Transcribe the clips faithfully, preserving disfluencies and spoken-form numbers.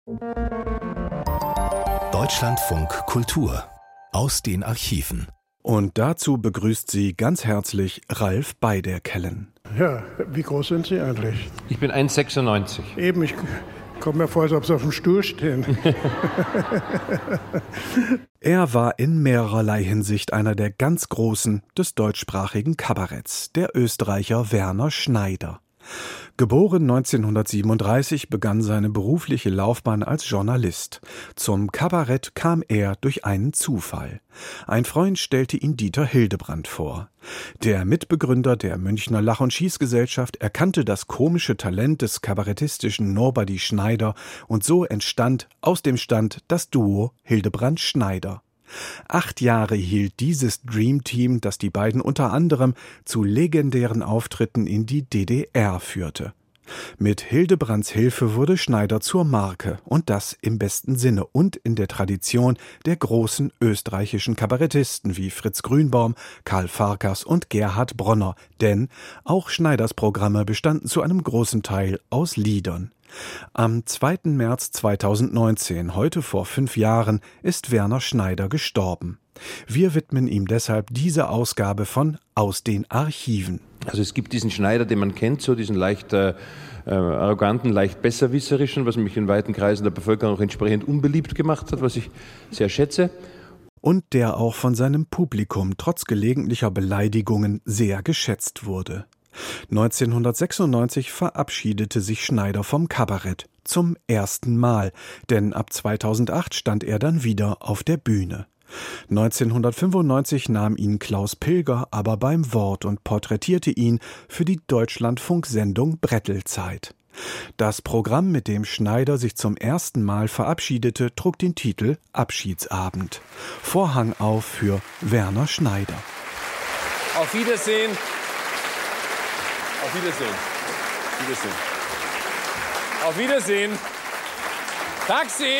Deutschlandfunk Kultur aus den Archiven. Und dazu begrüßt sie ganz herzlich Ralf Beiderkellen. Ja, wie groß sind Sie eigentlich? Ich bin eins Komma sechsundneunzig. Eben, ich komme mir vor, als ob Sie auf dem Stuhl stehen. Er war in mehrerlei Hinsicht einer der ganz Großen des deutschsprachigen Kabaretts, der Österreicher Werner Schneider. Geboren neunzehnhundertsiebenunddreißig, begann seine berufliche Laufbahn als Journalist. Zum Kabarett kam er durch einen Zufall. Ein Freund stellte ihn Dieter Hildebrandt vor. Der Mitbegründer der Münchner Lach- und Schießgesellschaft erkannte das komische Talent des kabarettistischen Nobody Schneider und so entstand aus dem Stand das Duo Hildebrandt-Schneider. Acht Jahre hielt dieses Dream Team, das die beiden unter anderem zu legendären Auftritten in die D D R führte. Mit Hildebrandts Hilfe wurde Schneider zur Marke, und das im besten Sinne und in der Tradition der großen österreichischen Kabarettisten wie Fritz Grünbaum, Karl Farkas und Gerhard Bronner, denn auch Schneiders Programme bestanden zu einem großen Teil aus Liedern. Am zweiten März zweitausendneunzehn, heute vor fünf Jahren, ist Werner Schneider gestorben. Wir widmen ihm deshalb diese Ausgabe von Aus den Archiven. Also es gibt diesen Schneider, den man kennt, so diesen leicht äh, arroganten, leicht besserwisserischen, was mich in weiten Kreisen der Bevölkerung auch entsprechend unbeliebt gemacht hat, was ich sehr schätze. Und der auch von seinem Publikum trotz gelegentlicher Beleidigungen sehr geschätzt wurde. neunzehnhundertsechsundneunzig verabschiedete sich Schneider vom Kabarett zum ersten Mal, denn ab zweitausendacht stand er dann wieder auf der Bühne. neunzehnhundertfünfundneunzig nahm ihn Klaus Pilger aber beim Wort und porträtierte ihn für die Deutschlandfunk-Sendung Brettelzeit. Das Programm, mit dem Schneider sich zum ersten Mal verabschiedete, trug den Titel Abschiedsabend. Vorhang auf für Werner Schneider. Auf Wiedersehen. Auf Wiedersehen. Wiedersehen. Auf Wiedersehen. Taxi.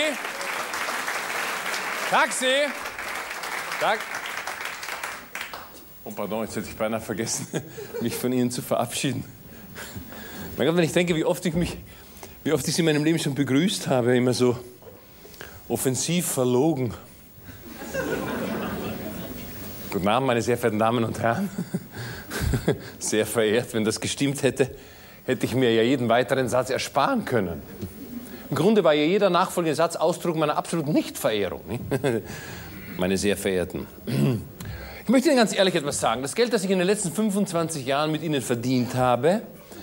Taxi. Tag. Oh, pardon, jetzt hätte ich beinahe vergessen, mich von Ihnen zu verabschieden. Mein Gott, wenn ich denke, wie oft ich mich, wie oft ich Sie in meinem Leben schon begrüßt habe, immer so offensiv verlogen. Guten Abend, meine sehr verehrten Damen und Herren. Sehr verehrt, wenn das gestimmt hätte, hätte ich mir ja jeden weiteren Satz ersparen können. Im Grunde war ja jeder nachfolgende Satz Ausdruck meiner absoluten Nichtverehrung. Nicht? Meine sehr verehrten. Ich möchte Ihnen ganz ehrlich etwas sagen. Das Geld, das ich in den letzten fünfundzwanzig Jahren mit Ihnen verdient habe,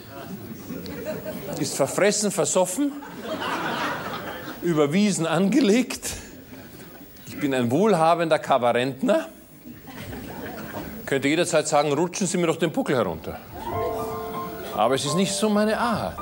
ist verfressen, versoffen, überwiesen, angelegt. Ich bin ein wohlhabender Kabarettner. Könnte jederzeit sagen, rutschen Sie mir doch den Buckel herunter. Aber es ist nicht so meine Art.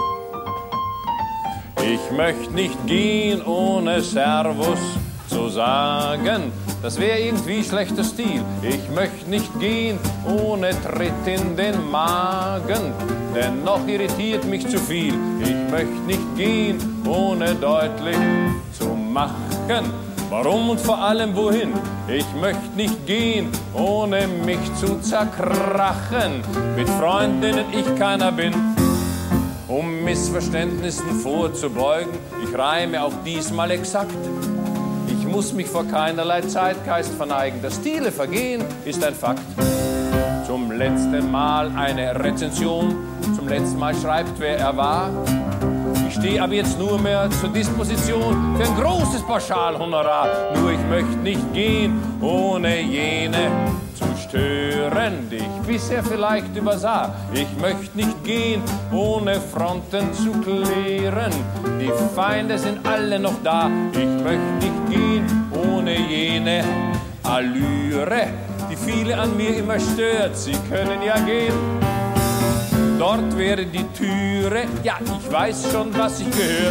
Ich möchte nicht gehen, ohne Servus zu sagen. Das wäre irgendwie schlechter Stil. Ich möchte nicht gehen, ohne Tritt in den Magen. Denn noch irritiert mich zu viel. Ich möchte nicht gehen, ohne deutlich zu machen. Warum und vor allem wohin? Ich möchte nicht gehen, ohne mich zu zerkrachen. Mit Freunden, denen ich keiner bin, um Missverständnissen vorzubeugen. Ich reime auch diesmal exakt. Ich muss mich vor keinerlei Zeitgeist verneigen. Dass Stile vergehen, ist ein Fakt. Zum letzten Mal eine Rezension. Zum letzten Mal schreibt, wer er war. Ich stehe aber jetzt nur mehr zur Disposition für ein großes Pauschalhonorar. Nur ich möchte nicht gehen, ohne jene zu stören, die ich bisher vielleicht übersah. Ich möchte nicht gehen, ohne Fronten zu klären. Die Feinde sind alle noch da. Ich möchte nicht gehen, ohne jene Allüre, die viele an mir immer stört. Sie können ja gehen. Dort wäre die Türe, ja, ich weiß schon, was ich gehört.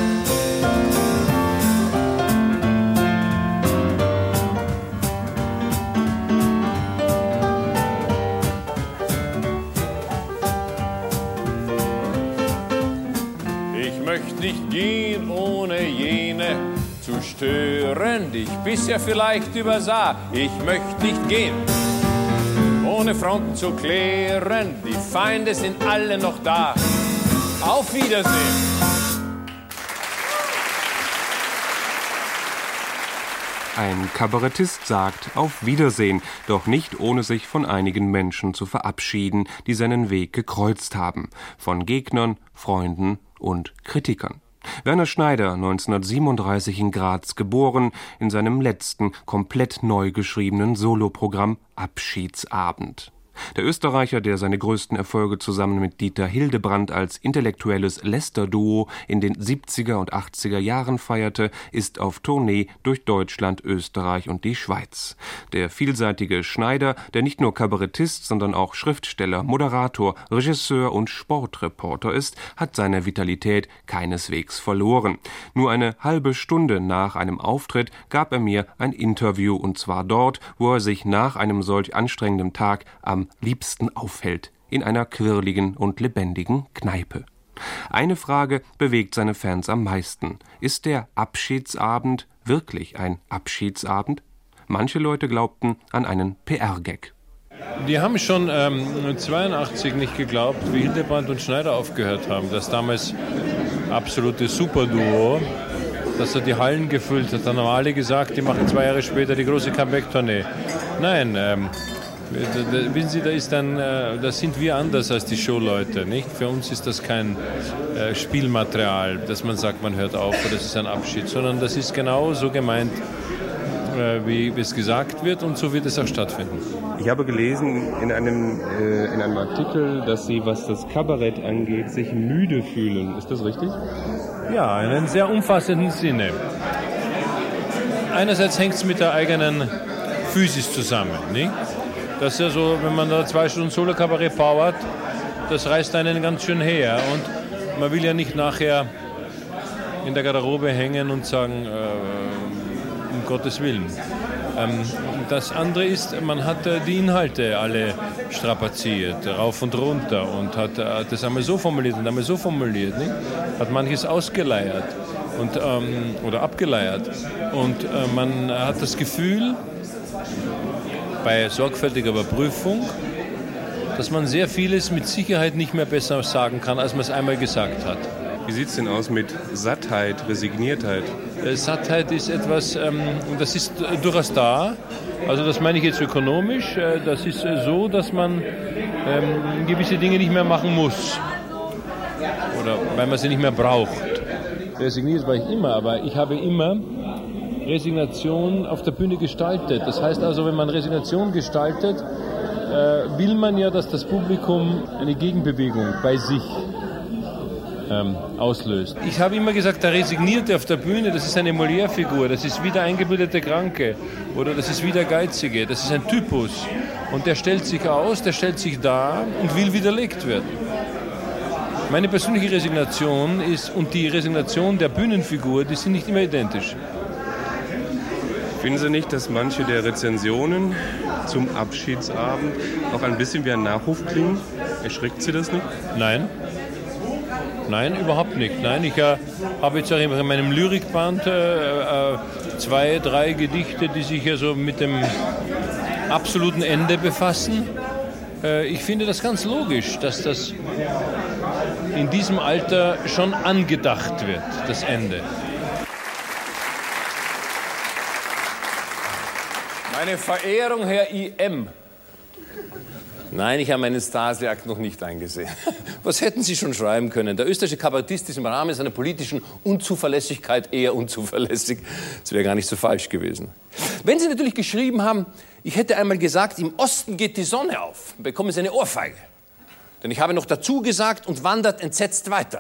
Ich möchte nicht gehen, ohne jene zu stören, die ich bisher vielleicht übersah. Ich möchte nicht gehen, ohne Fronten zu klären. Die Feinde sind alle noch da. Auf Wiedersehen. Ein Kabarettist sagt auf Wiedersehen, doch nicht ohne sich von einigen Menschen zu verabschieden, die seinen Weg gekreuzt haben. Von Gegnern, Freunden und Kritikern. Werner Schneider, neunzehnhundertsiebenunddreißig in Graz geboren, in seinem letzten, komplett neu geschriebenen Soloprogramm Abschiedsabend. Der Österreicher, der seine größten Erfolge zusammen mit Dieter Hildebrandt als intellektuelles Lästerduo in den siebziger und achtziger Jahren feierte, ist auf Tournee durch Deutschland, Österreich und die Schweiz. Der vielseitige Schneider, der nicht nur Kabarettist, sondern auch Schriftsteller, Moderator, Regisseur und Sportreporter ist, hat seine Vitalität keineswegs verloren. Nur eine halbe Stunde nach einem Auftritt gab er mir ein Interview, und zwar dort, wo er sich nach einem solch anstrengenden Tag am liebsten aufhält, in einer quirligen und lebendigen Kneipe. Eine Frage bewegt seine Fans am meisten. Ist der Abschiedsabend wirklich ein Abschiedsabend? Manche Leute glaubten an einen P R-Gag. Die haben schon ähm, zweiundachtzig nicht geglaubt, wie Hildebrandt und Schneider aufgehört haben. Das damals absolute Superduo, dass er die Hallen gefüllt hat. Dann haben alle gesagt, die machen zwei Jahre später die große Comeback-Tournee. Nein, ähm, Da, da, wissen Sie, da ist dann, äh, da sind wir anders als die Showleute, nicht? Für uns ist das kein äh, Spielmaterial, dass man sagt, man hört auf oder das ist ein Abschied, sondern das ist genau so gemeint, äh, wie es gesagt wird, und so wird es auch stattfinden. Ich habe gelesen in einem, äh, in einem Artikel, dass Sie, was das Kabarett angeht, sich müde fühlen. Ist das richtig? Ja, in einem sehr umfassenden Sinne. Einerseits hängt es mit der eigenen Physis zusammen, nicht? Das ist ja so, wenn man da zwei Stunden Solo-Kabarett powert, das reißt einen ganz schön her. Und man will ja nicht nachher in der Garderobe hängen und sagen, äh, um Gottes Willen. Ähm, das andere ist, man hat äh, die Inhalte alle strapaziert, rauf und runter, und hat, äh, hat das einmal so formuliert und einmal so formuliert, nicht? Hat manches ausgeleiert und, ähm, oder abgeleiert. Und äh, man hat das Gefühl, bei sorgfältiger Überprüfung, dass man sehr vieles mit Sicherheit nicht mehr besser sagen kann, als man es einmal gesagt hat. Wie sieht es denn aus mit Sattheit, Resigniertheit? Äh, Sattheit ist etwas, ähm, das ist äh, durchaus da. Also das meine ich jetzt ökonomisch. Äh, das ist äh, so, dass man ähm, gewisse Dinge nicht mehr machen muss. Oder weil man sie nicht mehr braucht. Resigniert war ich immer, aber ich habe immer Resignation auf der Bühne gestaltet. Das heißt also, wenn man Resignation gestaltet, äh, will man ja, dass das Publikum eine Gegenbewegung bei sich ähm, auslöst. Ich habe immer gesagt, der Resignierte auf der Bühne, das ist eine Molière-Figur, das ist wie der eingebildete Kranke oder das ist wie der Geizige, das ist ein Typus. Und der stellt sich aus, der stellt sich dar und will widerlegt werden. Meine persönliche Resignation ist und die Resignation der Bühnenfigur, die sind nicht immer identisch. Finden Sie nicht, dass manche der Rezensionen zum Abschiedsabend auch ein bisschen wie ein Nachruf klingen? Erschreckt Sie das nicht? Nein. Nein, überhaupt nicht. Nein, ich äh, habe jetzt auch in meinem Lyrikband äh, äh, zwei, drei Gedichte, die sich ja so mit dem absoluten Ende befassen. Äh, ich finde das ganz logisch, dass das in diesem Alter schon angedacht wird, das Ende. Meine Verehrung, Herr I M Nein, ich habe meinen Stasi-Akt noch nicht eingesehen. Was hätten Sie schon schreiben können? Der österreichische Kabarettist ist im Rahmen seiner politischen Unzuverlässigkeit eher unzuverlässig. Das wäre gar nicht so falsch gewesen. Wenn Sie natürlich geschrieben haben, ich hätte einmal gesagt, im Osten geht die Sonne auf, bekommen Sie eine Ohrfeige. Denn ich habe noch dazu gesagt und wandert entsetzt weiter.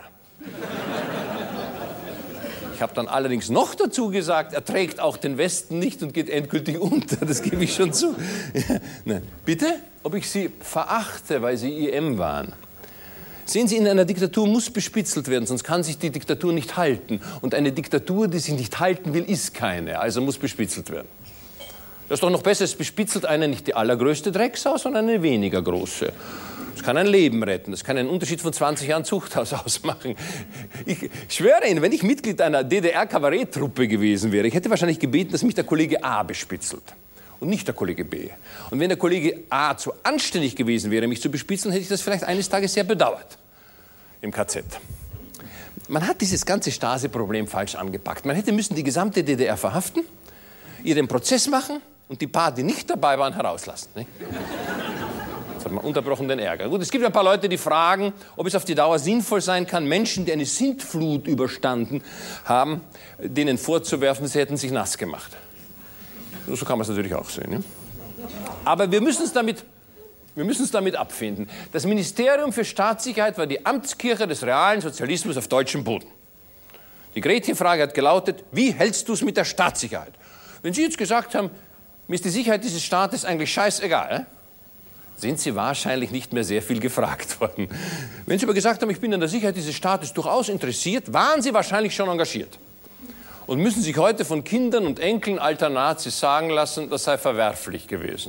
Ich habe dann allerdings noch dazu gesagt, er trägt auch den Westen nicht und geht endgültig unter. Das gebe ich schon zu. Ja, nein. Bitte? Ob ich Sie verachte, weil Sie I M waren? Sehen Sie, in einer Diktatur muss bespitzelt werden, sonst kann sich die Diktatur nicht halten. Und eine Diktatur, die sich nicht halten will, ist keine. Also muss bespitzelt werden. Das ist doch noch besser, es bespitzelt eine nicht die allergrößte Drecksau, sondern eine weniger große. Das kann ein Leben retten. Das kann einen Unterschied von zwanzig Jahren Zuchthaus ausmachen. Ich schwöre Ihnen, wenn ich Mitglied einer D D R-Kabaretttruppe gewesen wäre, ich hätte wahrscheinlich gebeten, dass mich der Kollege A bespitzelt und nicht der Kollege B. Und wenn der Kollege A zu anständig gewesen wäre, mich zu bespitzeln, hätte ich das vielleicht eines Tages sehr bedauert. Im K Z. Man hat dieses ganze Stasi-Problem falsch angepackt. Man hätte müssen die gesamte D D R verhaften, ihren Prozess machen und die paar, die nicht dabei waren, herauslassen. Nicht? Jetzt hat man unterbrochen den Ärger. Gut, es gibt ein paar Leute, die fragen, ob es auf die Dauer sinnvoll sein kann, Menschen, die eine Sintflut überstanden haben, denen vorzuwerfen, sie hätten sich nass gemacht. So kann man es natürlich auch sehen. Ne? Aber wir müssen es damit, wir müssen es damit abfinden. Das Ministerium für Staatssicherheit war die Amtskirche des realen Sozialismus auf deutschem Boden. Die Gretchenfrage hat gelautet, wie hältst du es mit der Staatssicherheit? Wenn Sie jetzt gesagt haben, mir ist die Sicherheit dieses Staates eigentlich scheißegal, äh? sind Sie wahrscheinlich nicht mehr sehr viel gefragt worden. Wenn Sie aber gesagt haben, ich bin an der Sicherheit dieses Staates durchaus interessiert, waren Sie wahrscheinlich schon engagiert. Und müssen sich heute von Kindern und Enkeln alter Nazis sagen lassen, das sei verwerflich gewesen.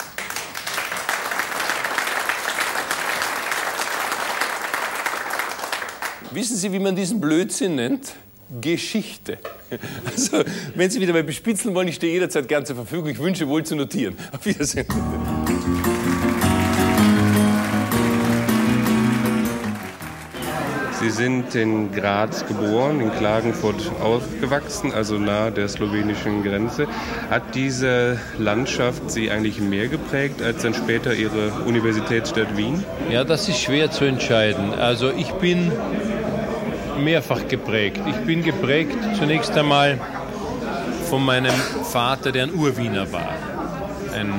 Wissen Sie, wie man diesen Blödsinn nennt? Geschichte. Also, wenn Sie wieder mal bespitzeln wollen, ich stehe jederzeit gern zur Verfügung. Ich wünsche wohl zu notieren. Auf Wiedersehen. Sie sind in Graz geboren, in Klagenfurt aufgewachsen, also nahe der slowenischen Grenze. Hat diese Landschaft Sie eigentlich mehr geprägt als dann später Ihre Universitätsstadt Wien? Ja, das ist schwer zu entscheiden. Also ich bin mehrfach geprägt. Ich bin geprägt zunächst einmal von meinem Vater, der ein Urwiener war. Ein,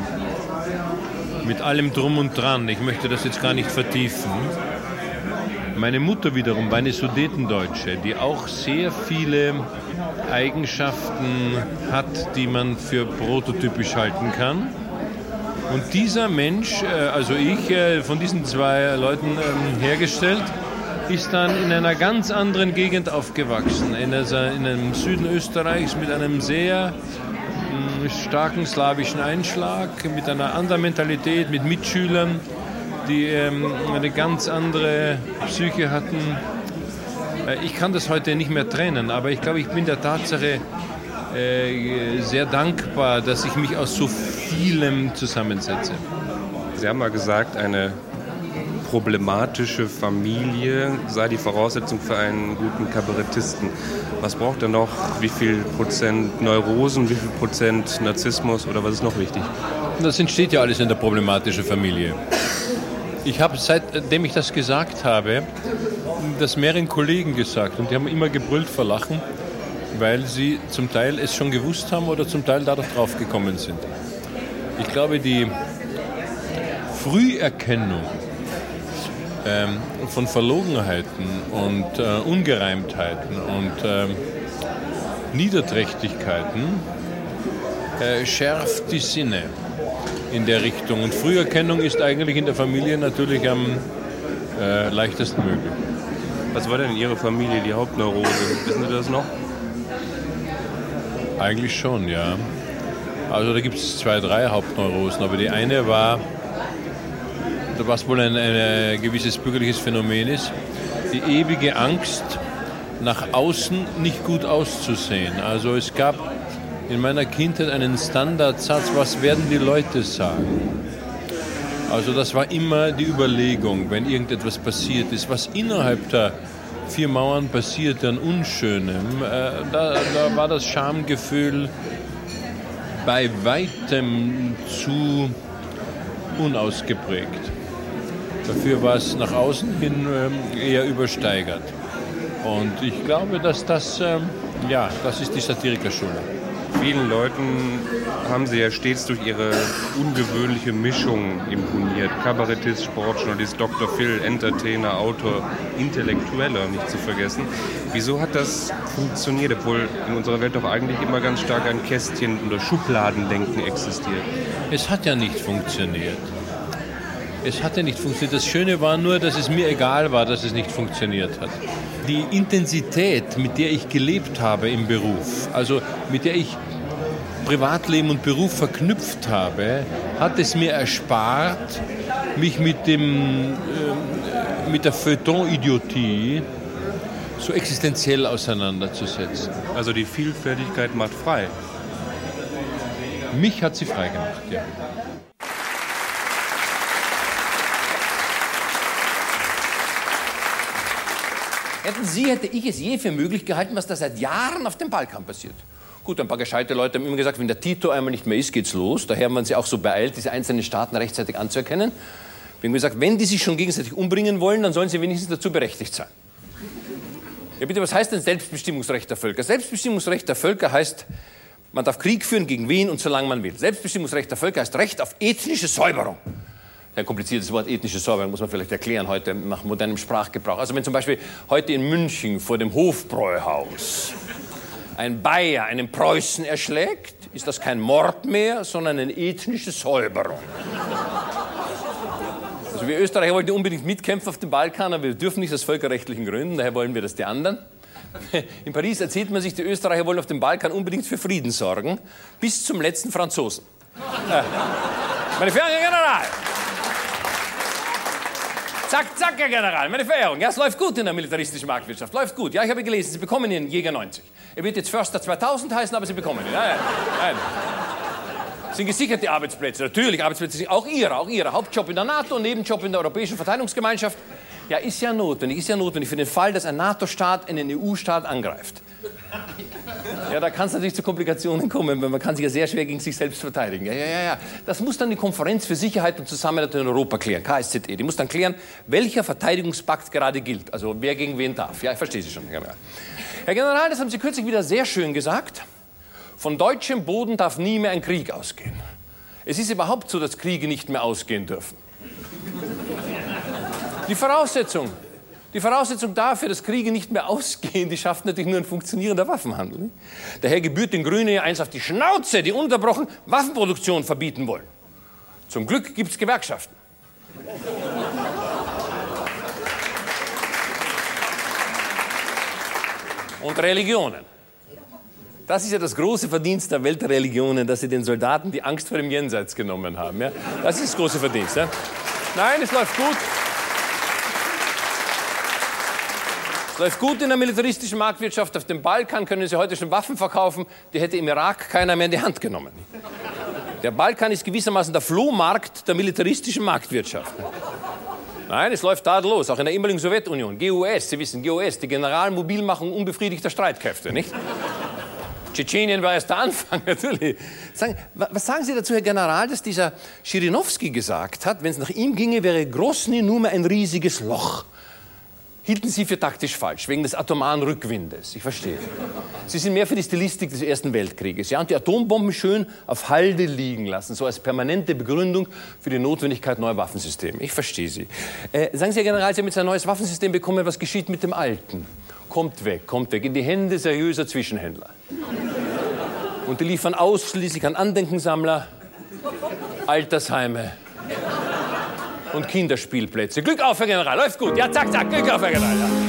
mit allem Drum und Dran. Ich möchte das jetzt gar nicht vertiefen. Meine Mutter wiederum war eine Sudetendeutsche, die auch sehr viele Eigenschaften hat, die man für prototypisch halten kann. Und dieser Mensch, also ich, von diesen zwei Leuten hergestellt, ist dann in einer ganz anderen Gegend aufgewachsen, in einem Süden Österreichs mit einem sehr starken slawischen Einschlag, mit einer anderen Mentalität, mit Mitschülern, die ähm, eine ganz andere Psyche hatten. Ich kann das heute nicht mehr trennen, aber ich glaube, ich bin der Tatsache äh, sehr dankbar, dass ich mich aus so vielem zusammensetze. Sie haben mal gesagt, eine problematische Familie sei die Voraussetzung für einen guten Kabarettisten. Was braucht er noch? Wie viel Prozent Neurosen, wie viel Prozent Narzissmus oder was ist noch wichtig? Das entsteht ja alles in der problematischen Familie. Ich habe, seitdem ich das gesagt habe, das mehreren Kollegen gesagt und die haben immer gebrüllt vor Lachen, weil sie zum Teil es schon gewusst haben oder zum Teil dadurch draufgekommen sind. Ich glaube, die Früherkennung ähm, von Verlogenheiten und äh, Ungereimtheiten und ähm, Niederträchtigkeiten äh, schärft die Sinne in der Richtung. Und Früherkennung ist eigentlich in der Familie natürlich am äh, leichtesten möglich. Was war denn in Ihrer Familie die Hauptneurose? Wissen Sie das noch? Eigentlich schon, ja. Also da gibt es zwei, drei Hauptneurosen, aber die eine war, was wohl ein, ein gewisses bürgerliches Phänomen ist, die ewige Angst, nach außen nicht gut auszusehen. Also es gab in meiner Kindheit einen Standardsatz, was werden die Leute sagen? Also das war immer die Überlegung, wenn irgendetwas passiert ist, was innerhalb der vier Mauern passiert an Unschönem, äh, da, da war das Schamgefühl bei weitem zu unausgeprägt. Dafür war es nach außen hin äh, eher übersteigert. Und ich glaube, dass das, äh, ja, das ist die Satirikerschule. Vielen Leuten haben Sie ja stets durch Ihre ungewöhnliche Mischung imponiert. Kabarettist, Sportjournalist, Doktor Phil, Entertainer, Autor, Intellektueller, nicht zu vergessen. Wieso hat das funktioniert, obwohl in unserer Welt doch eigentlich immer ganz stark ein Kästchen- oder Schubladendenken existiert? Es hat ja nicht funktioniert. Es hat ja nicht funktioniert. Das Schöne war nur, dass es mir egal war, dass es nicht funktioniert hat. Die Intensität, mit der ich gelebt habe im Beruf, also mit der ich Privatleben und Beruf verknüpft habe, hat es mir erspart, mich mit, dem, äh, mit der Feuilleton-Idiotie so existenziell auseinanderzusetzen. Also die Vielfältigkeit macht frei. Mich hat sie frei gemacht, ja. Hätten Sie, hätte ich es je für möglich gehalten, was da seit Jahren auf dem Balkan passiert. Gut, ein paar gescheite Leute haben immer gesagt, wenn der Tito einmal nicht mehr ist, geht's los. Daher haben wir uns ja auch so beeilt, diese einzelnen Staaten rechtzeitig anzuerkennen. Wir haben gesagt, wenn die sich schon gegenseitig umbringen wollen, dann sollen sie wenigstens dazu berechtigt sein. Ja bitte, was heißt denn Selbstbestimmungsrecht der Völker? Selbstbestimmungsrecht der Völker heißt, man darf Krieg führen gegen wen und solange man will. Selbstbestimmungsrecht der Völker heißt Recht auf ethnische Säuberung. Ein kompliziertes Wort, ethnische Säuberung, muss man vielleicht erklären heute nach modernem Sprachgebrauch. Also wenn zum Beispiel heute in München vor dem Hofbräuhaus ein Bayer einen Preußen erschlägt, ist das kein Mord mehr, sondern eine ethnische Säuberung. Also wir Österreicher wollten unbedingt mitkämpfen auf dem Balkan, aber wir dürfen nicht aus völkerrechtlichen Gründen, daher wollen wir das die anderen. In Paris erzählt man sich, die Österreicher wollen auf dem Balkan unbedingt für Frieden sorgen, bis zum letzten Franzosen. Äh, meine Verehrung, Herr General! Zack, zack, Herr General, meine Verehrung. Ja, es läuft gut in der militaristischen Marktwirtschaft, läuft gut. Ja, ich habe gelesen, Sie bekommen Ihren Jäger neunzig. Er wird jetzt Förster zweitausend heißen, aber Sie bekommen ihn. Nein, nein, nein. Sind gesicherte Arbeitsplätze, natürlich, Arbeitsplätze sind auch Ihre, auch Ihre. Hauptjob in der NATO, Nebenjob in der Europäischen Verteidigungsgemeinschaft. Ja, ist ja notwendig, ist ja notwendig für den Fall, dass ein NATO-Staat einen E U-Staat angreift. Ja, da kann es natürlich zu Komplikationen kommen, weil man kann sich ja sehr schwer gegen sich selbst verteidigen. Ja, ja, ja, ja. Das muss dann die Konferenz für Sicherheit und Zusammenarbeit in Europa klären, K S Z E. Die muss dann klären, welcher Verteidigungspakt gerade gilt, also wer gegen wen darf. Ja, ich verstehe Sie schon, Herr General. Herr General, das haben Sie kürzlich wieder sehr schön gesagt. Von deutschem Boden darf nie mehr ein Krieg ausgehen. Es ist überhaupt so, dass Kriege nicht mehr ausgehen dürfen. Die Voraussetzung, die Voraussetzung dafür, dass Kriege nicht mehr ausgehen, die schafft natürlich nur ein funktionierender Waffenhandel. Nicht? Daher gebührt den Grünen ja eins auf die Schnauze, die ununterbrochen Waffenproduktion verbieten wollen. Zum Glück gibt es Gewerkschaften. Und Religionen. Das ist ja das große Verdienst der Welt der Religionen, dass sie den Soldaten die Angst vor dem Jenseits genommen haben. Ja? Das ist das große Verdienst. Ja? Nein, es läuft gut. Es läuft gut in der militaristischen Marktwirtschaft. Auf dem Balkan können Sie heute schon Waffen verkaufen. Die hätte im Irak keiner mehr in die Hand genommen. Der Balkan ist gewissermaßen der Flohmarkt der militaristischen Marktwirtschaft. Nein, es läuft tadellos, auch in der ehemaligen Sowjetunion. G U S, Sie wissen, G U S, die Generalmobilmachung unbefriedigter Streitkräfte, nicht? Tschetschenien war erst der Anfang, natürlich. Sagen, was sagen Sie dazu, Herr General, dass dieser Schirinowski gesagt hat, wenn es nach ihm ginge, wäre Grosny nur mehr ein riesiges Loch. Hielten Sie für taktisch falsch, wegen des atomaren Rückwindes. Ich verstehe. Sie sind mehr für die Stilistik des Ersten Weltkrieges. Ja, und die Atombomben schön auf Halde liegen lassen, so als permanente Begründung für die Notwendigkeit neuer Waffensysteme. Ich verstehe Sie. Äh, sagen Sie, Herr General, Sie haben jetzt ein neues Waffensystem bekommen. Was geschieht mit dem alten? Kommt weg, kommt weg, in die Hände seriöser Zwischenhändler. Und die liefern ausschließlich an Andenkensammler, Altersheime und Kinderspielplätze. Glück auf, Herr General, läuft gut. Ja, zack, zack, Glück auf, Herr General. Ja.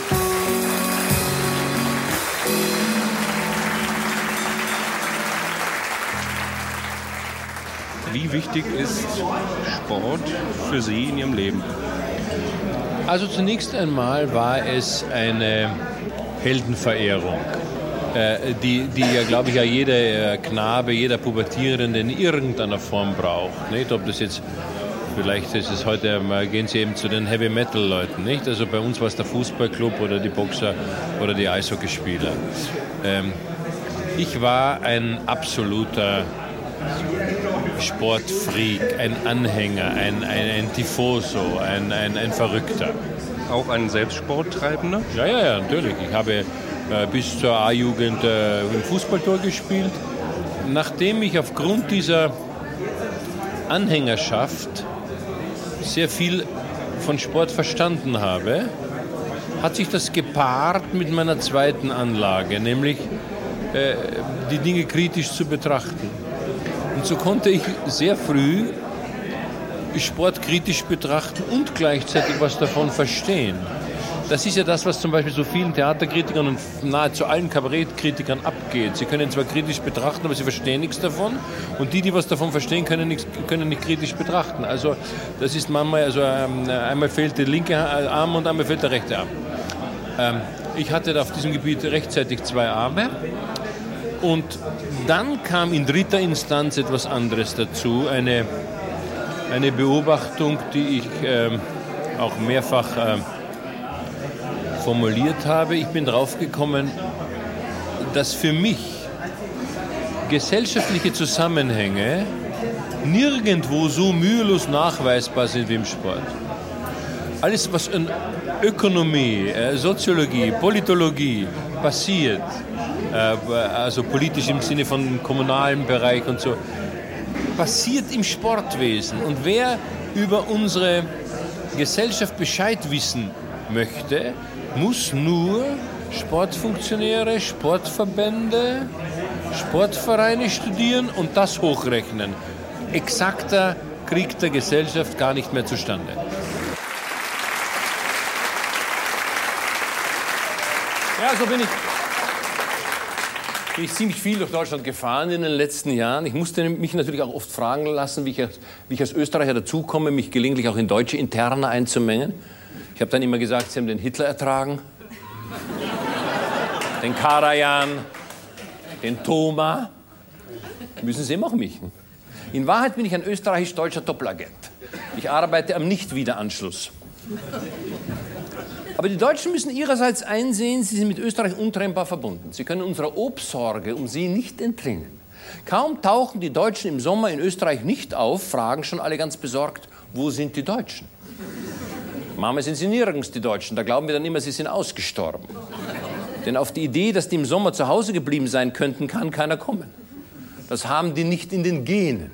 Wie wichtig ist Sport für Sie in Ihrem Leben? Also zunächst einmal war es eine Heldenverehrung, äh, die, die ja, glaube ich, ja jeder äh, Knabe, jeder Pubertierende in irgendeiner Form braucht. Nicht? Ob das jetzt, vielleicht ist es heute, mal gehen Sie eben zu den Heavy-Metal-Leuten, nicht? Also bei uns war es der Fußballclub oder die Boxer oder die Eishockeyspieler. Ähm, ich war ein absoluter Sportfreak, ein Anhänger, ein, ein, ein Tifoso, ein, ein, ein Verrückter. Auch ein Selbstsporttreibender? Ja, ja, ja, natürlich. Ich habe äh, bis zur A-Jugend äh, im Fußballtor gespielt. Nachdem ich aufgrund dieser Anhängerschaft sehr viel von Sport verstanden habe, hat sich das gepaart mit meiner zweiten Anlage, nämlich äh, die Dinge kritisch zu betrachten. Und so konnte ich sehr früh Sport kritisch betrachten und gleichzeitig was davon verstehen. Das ist ja das, was zum Beispiel so vielen Theaterkritikern und nahezu allen Kabarettkritikern abgeht. Sie können zwar kritisch betrachten, aber sie verstehen nichts davon. Und die, die was davon verstehen, können nicht, können nicht kritisch betrachten. Also das ist manchmal, also ähm, einmal fehlt der linke Arm und einmal fehlt der rechte Arm. Ähm, ich hatte auf diesem Gebiet rechtzeitig zwei Arme. Und dann kam in dritter Instanz etwas anderes dazu, eine, eine Beobachtung, die ich ähm, auch mehrfach äh, formuliert habe. Ich bin draufgekommen, dass für mich gesellschaftliche Zusammenhänge nirgendwo so mühelos nachweisbar sind wie im Sport. Alles, was in Ökonomie, Soziologie, Politologie passiert, also politisch im Sinne von kommunalen Bereich und so, passiert im Sportwesen. Und wer über unsere Gesellschaft Bescheid wissen möchte, muss nur Sportfunktionäre, Sportverbände, Sportvereine studieren und das hochrechnen. Exakter kriegt der Gesellschaft gar nicht mehr zustande. Ja, so bin ich. Bin ich ziemlich viel durch Deutschland gefahren in den letzten Jahren. Ich musste mich natürlich auch oft fragen lassen, wie ich als, wie ich als Österreicher dazukomme, mich gelegentlich auch in deutsche Interna einzumengen. Ich habe dann immer gesagt, Sie haben den Hitler ertragen, den Karajan, den Thoma. Müssen Sie eben auch mich. In Wahrheit bin ich ein österreichisch-deutscher Doppelagent. Ich arbeite am Nichtwiederanschluss. Aber die Deutschen müssen ihrerseits einsehen, sie sind mit Österreich untrennbar verbunden. Sie können unserer Obsorge um sie nicht entrinnen. Kaum tauchen die Deutschen im Sommer in Österreich nicht auf, fragen schon alle ganz besorgt, wo sind die Deutschen? Manchmal sind sie nirgends, die Deutschen. Da glauben wir dann immer, sie sind ausgestorben. Denn auf die Idee, dass die im Sommer zu Hause geblieben sein könnten, kann keiner kommen. Das haben die nicht in den Genen.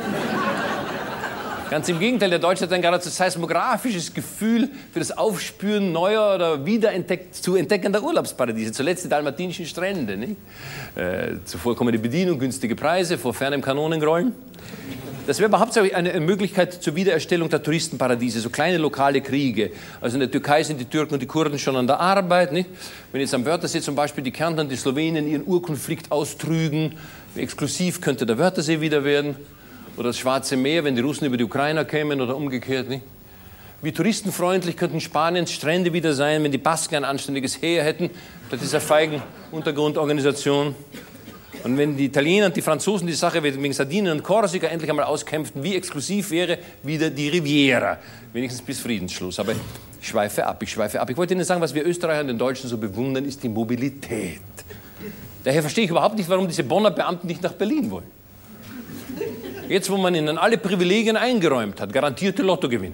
Ganz im Gegenteil, der Deutsche hat ein geradezu seismografisches Gefühl für das Aufspüren neuer oder wiederentdeckt, zu entdeckender Urlaubsparadiese. Zuletzt die dalmatinischen Strände. Nicht? Äh, zuvorkommende Bedienung, günstige Preise, vor fernem Kanonengrollen. Das wäre überhaupt eine Möglichkeit zur Wiedererstellung der Touristenparadiese, so kleine lokale Kriege. Also in der Türkei sind die Türken und die Kurden schon an der Arbeit. Nicht? Wenn jetzt am Wörthersee zum Beispiel die Kärntner und die Slowenen ihren Urkonflikt austrügen, wie exklusiv könnte der Wörthersee wieder werden. Oder das Schwarze Meer, wenn die Russen über die Ukrainer kämen oder umgekehrt. Nicht? Wie touristenfreundlich könnten Spaniens Strände wieder sein, wenn die Basken ein anständiges Heer hätten, statt dieser feigen Untergrundorganisation. Und wenn die Italiener und die Franzosen die Sache wegen Sardinien und Korsika endlich einmal auskämpften, wie exklusiv wäre wieder die Riviera. Wenigstens bis Friedensschluss. Aber ich schweife ab, ich schweife ab. Ich wollte Ihnen sagen, was wir Österreicher und den Deutschen so bewundern, ist die Mobilität. Daher verstehe ich überhaupt nicht, warum diese Bonner Beamten nicht nach Berlin wollen. Jetzt, wo man ihnen alle Privilegien eingeräumt hat, garantierte Lottogewinne.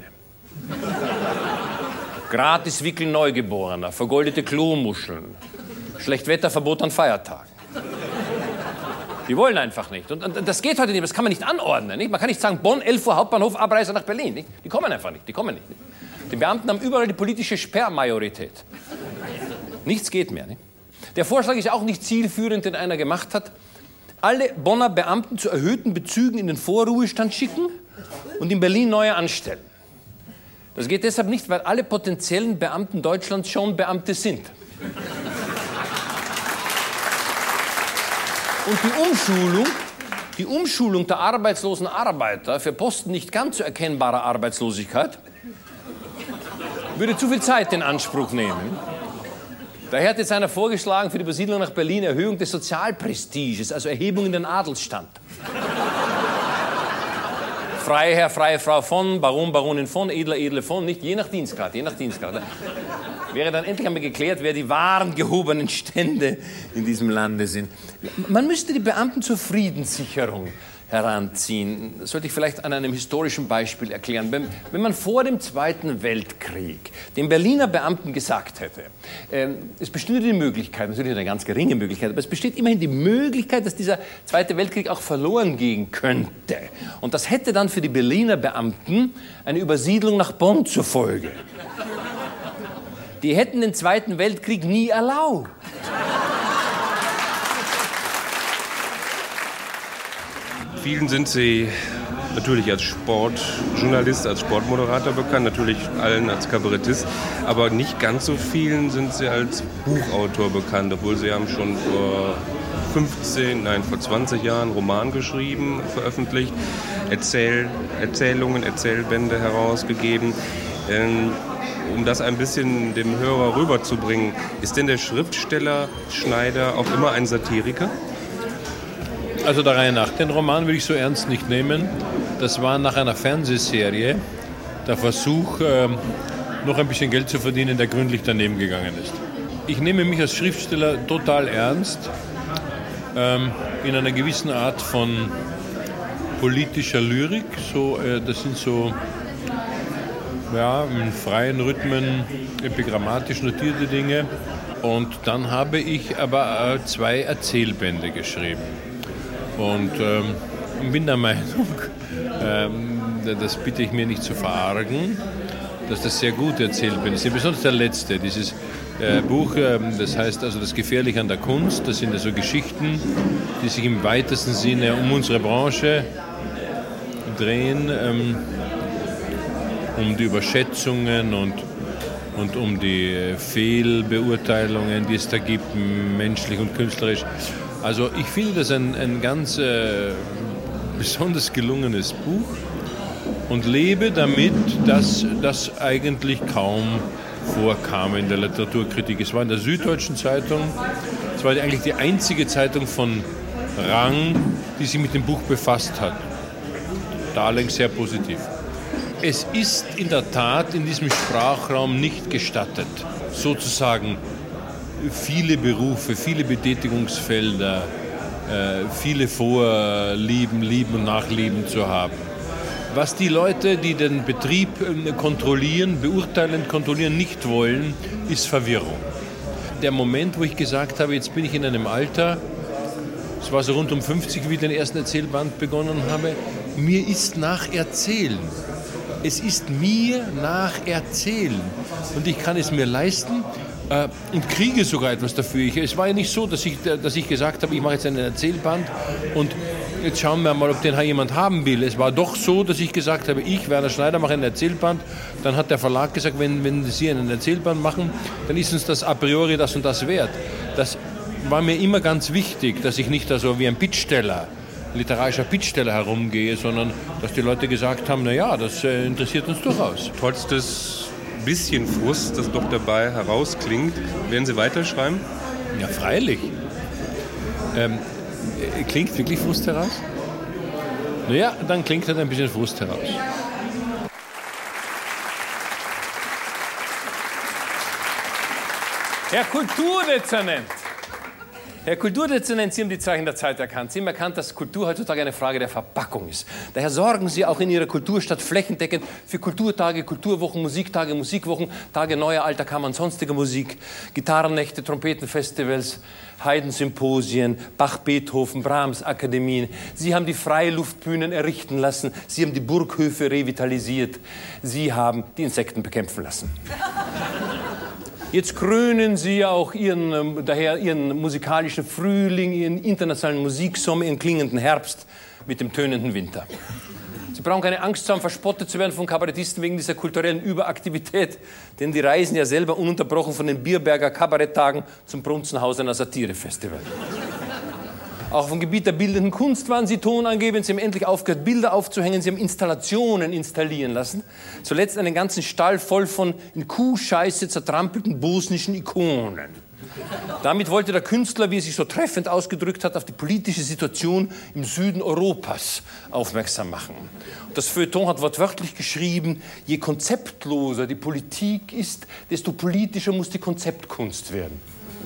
Gratis Wickel Neugeborener, vergoldete Klomuscheln, Schlechtwetterverbot an Feiertagen. Die wollen einfach nicht. Und, und das geht heute nicht, das kann man nicht anordnen. Nicht? Man kann nicht sagen, Bonn, elf Uhr Hauptbahnhof, Abreise nach Berlin. Nicht? Die kommen einfach nicht, die kommen nicht, nicht. Die Beamten haben überall die politische Sperrmajorität. Nichts geht mehr. Nicht? Der Vorschlag ist auch nicht zielführend, den einer gemacht hat. Alle Bonner Beamten zu erhöhten Bezügen in den Vorruhestand schicken und in Berlin neue anstellen. Das geht deshalb nicht, weil alle potenziellen Beamten Deutschlands schon Beamte sind. Und die Umschulung, die Umschulung der arbeitslosen Arbeiter für Posten nicht ganz so erkennbarer Arbeitslosigkeit würde zu viel Zeit in Anspruch nehmen. Daher hat jetzt einer vorgeschlagen für die Übersiedlung nach Berlin Erhöhung des Sozialprestiges, also Erhebung in den Adelsstand. Freiherr, freie Frau von, Baron, Baronin von, Edler, Edle von, nicht je nach Dienstgrad, je nach Dienstgrad. Wäre dann endlich einmal geklärt, wer die wahren gehobenen Stände in diesem Lande sind. Man müsste die Beamten zur Friedenssicherung heranziehen. Das sollte ich vielleicht an einem historischen Beispiel erklären. Wenn, wenn man vor dem Zweiten Weltkrieg den Berliner Beamten gesagt hätte, äh, es bestünde die Möglichkeit, natürlich eine ganz geringe Möglichkeit, aber es besteht immerhin die Möglichkeit, dass dieser Zweite Weltkrieg auch verloren gehen könnte. Und das hätte dann für die Berliner Beamten eine Übersiedlung nach Bonn zur Folge. Die hätten den Zweiten Weltkrieg nie erlaubt. Vielen sind Sie natürlich als Sportjournalist, als Sportmoderator bekannt, natürlich allen als Kabarettist, aber nicht ganz so vielen sind Sie als Buchautor bekannt, obwohl Sie haben schon vor fünfzehn, nein, vor zwanzig Jahren einen Roman geschrieben, veröffentlicht, Erzähl, Erzählungen, Erzählbände herausgegeben. Ähm, um das ein bisschen dem Hörer rüberzubringen, ist denn der Schriftsteller Schneider auch immer ein Satiriker? Also der Reihe nach, den Roman will ich so ernst nicht nehmen. Das war nach einer Fernsehserie der Versuch, äh, noch ein bisschen Geld zu verdienen, der gründlich daneben gegangen ist. Ich nehme mich als Schriftsteller total ernst, ähm, in einer gewissen Art von politischer Lyrik. So, äh, das sind so ja, in freien Rhythmen, epigrammatisch notierte Dinge. Und dann habe ich aber äh, zwei Erzählbände geschrieben. Und ähm, bin der Meinung, ähm, das bitte ich mir nicht zu verargen, dass das sehr gut Erzählbände sind. Besonders der letzte, dieses äh, Buch, äh, das heißt also Das Gefährliche an der Kunst. Das sind also Geschichten, die sich im weitesten Sinne um unsere Branche drehen, ähm, um die Überschätzungen und, und um die Fehlbeurteilungen, die es da gibt, menschlich und künstlerisch. Also ich finde das ein, ein ganz äh, besonders gelungenes Buch und lebe damit, dass das eigentlich kaum vorkam in der Literaturkritik. Es war in der Süddeutschen Zeitung, es war eigentlich die einzige Zeitung von Rang, die sich mit dem Buch befasst hat. Da allerdings sehr positiv. Es ist in der Tat in diesem Sprachraum nicht gestattet, sozusagen viele Berufe, viele Betätigungsfelder, äh, viele Vorlieben, Lieben und Nachlieben zu haben. Was die Leute, die den Betrieb äh, kontrollieren, beurteilen, kontrollieren, nicht wollen, ist Verwirrung. Der Moment, wo ich gesagt habe, jetzt bin ich in einem Alter, es war so rund um fünfzig, wie ich den ersten Erzählband begonnen habe, mir ist nach Erzählen. Es ist mir nach Erzählen. Und ich kann es mir leisten, Äh, und kriege sogar etwas dafür. Ich, es war ja nicht so, dass ich, dass ich gesagt habe, ich mache jetzt einen Erzählband und jetzt schauen wir mal, ob den jemand haben will. Es war doch so, dass ich gesagt habe, ich, Werner Schneider, mache einen Erzählband. Dann hat der Verlag gesagt, wenn, wenn Sie einen Erzählband machen, dann ist uns das a priori das und das wert. Das war mir immer ganz wichtig, dass ich nicht da so wie ein Bittsteller, literarischer Bittsteller herumgehe, sondern dass die Leute gesagt haben, na ja, das äh, interessiert uns durchaus. Trotz des bisschen Frust, das doch dabei herausklingt. Werden Sie weiterschreiben? Ja, freilich. Ähm, klingt wirklich Frust heraus? Naja, dann klingt halt ein bisschen Frust heraus. Herr Kulturdezernent, Herr Kulturdezernent, Sie haben die Zeichen der Zeit erkannt. Sie haben erkannt, dass Kultur heutzutage eine Frage der Verpackung ist. Daher sorgen Sie auch in Ihrer Kulturstadt flächendeckend für Kulturtage, Kulturwochen, Musiktage, Musikwochen, Tage neuer alter Kammer und sonstiger Musik, Gitarrennächte, Trompetenfestivals, Haydn-Symposien, Bach-Beethoven, Brahms-Akademien. Sie haben die Freiluftbühnen errichten lassen. Sie haben die Burghöfe revitalisiert. Sie haben die Insekten bekämpfen lassen. Jetzt krönen Sie auch Ihren, daher Ihren musikalischen Frühling, Ihren internationalen Musiksommer, Ihren klingenden Herbst mit dem tönenden Winter. Sie brauchen keine Angst zu haben, verspottet zu werden von Kabarettisten wegen dieser kulturellen Überaktivität, denn die reisen ja selber ununterbrochen von den Bierberger Kabaretttagen zum Brunzenhausener Satirefestival. Auch vom Gebiet der bildenden Kunst waren Sie tonangebend. Sie haben endlich aufgehört, Bilder aufzuhängen. Sie haben Installationen installieren lassen. Zuletzt einen ganzen Stall voll von in Kuhscheiße zertrampelten bosnischen Ikonen. Damit wollte der Künstler, wie er sich so treffend ausgedrückt hat, auf die politische Situation im Süden Europas aufmerksam machen. Und das Feuilleton hat wortwörtlich geschrieben, je konzeptloser die Politik ist, desto politischer muss die Konzeptkunst werden.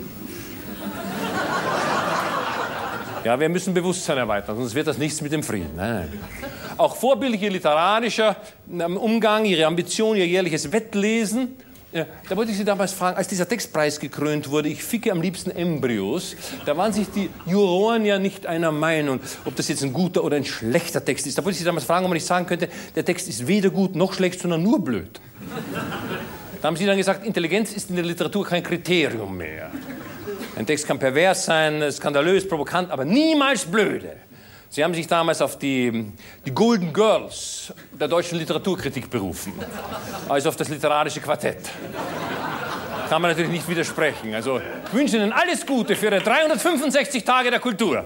Ja, wir müssen Bewusstsein erweitern, sonst wird das nichts mit dem Frieden. Nein, nein. Auch vorbildlicher literarischer Umgang, Ihre Ambition, Ihr jährliches Wettlesen. Ja, da wollte ich Sie damals fragen, als dieser Textpreis gekrönt wurde, ich ficke am liebsten Embryos, da waren sich die Juroren ja nicht einer Meinung, ob das jetzt ein guter oder ein schlechter Text ist. Da wollte ich Sie damals fragen, ob man nicht sagen könnte, der Text ist weder gut noch schlecht, sondern nur blöd. Da haben Sie dann gesagt, Intelligenz ist in der Literatur kein Kriterium mehr. Ein Text kann pervers sein, skandalös, provokant, aber niemals blöde. Sie haben sich damals auf die, die Golden Girls der deutschen Literaturkritik berufen, also auf das literarische Quartett. Kann man natürlich nicht widersprechen. Also ich wünsche Ihnen alles Gute für Ihre dreihundertfünfundsechzig Tage der Kultur.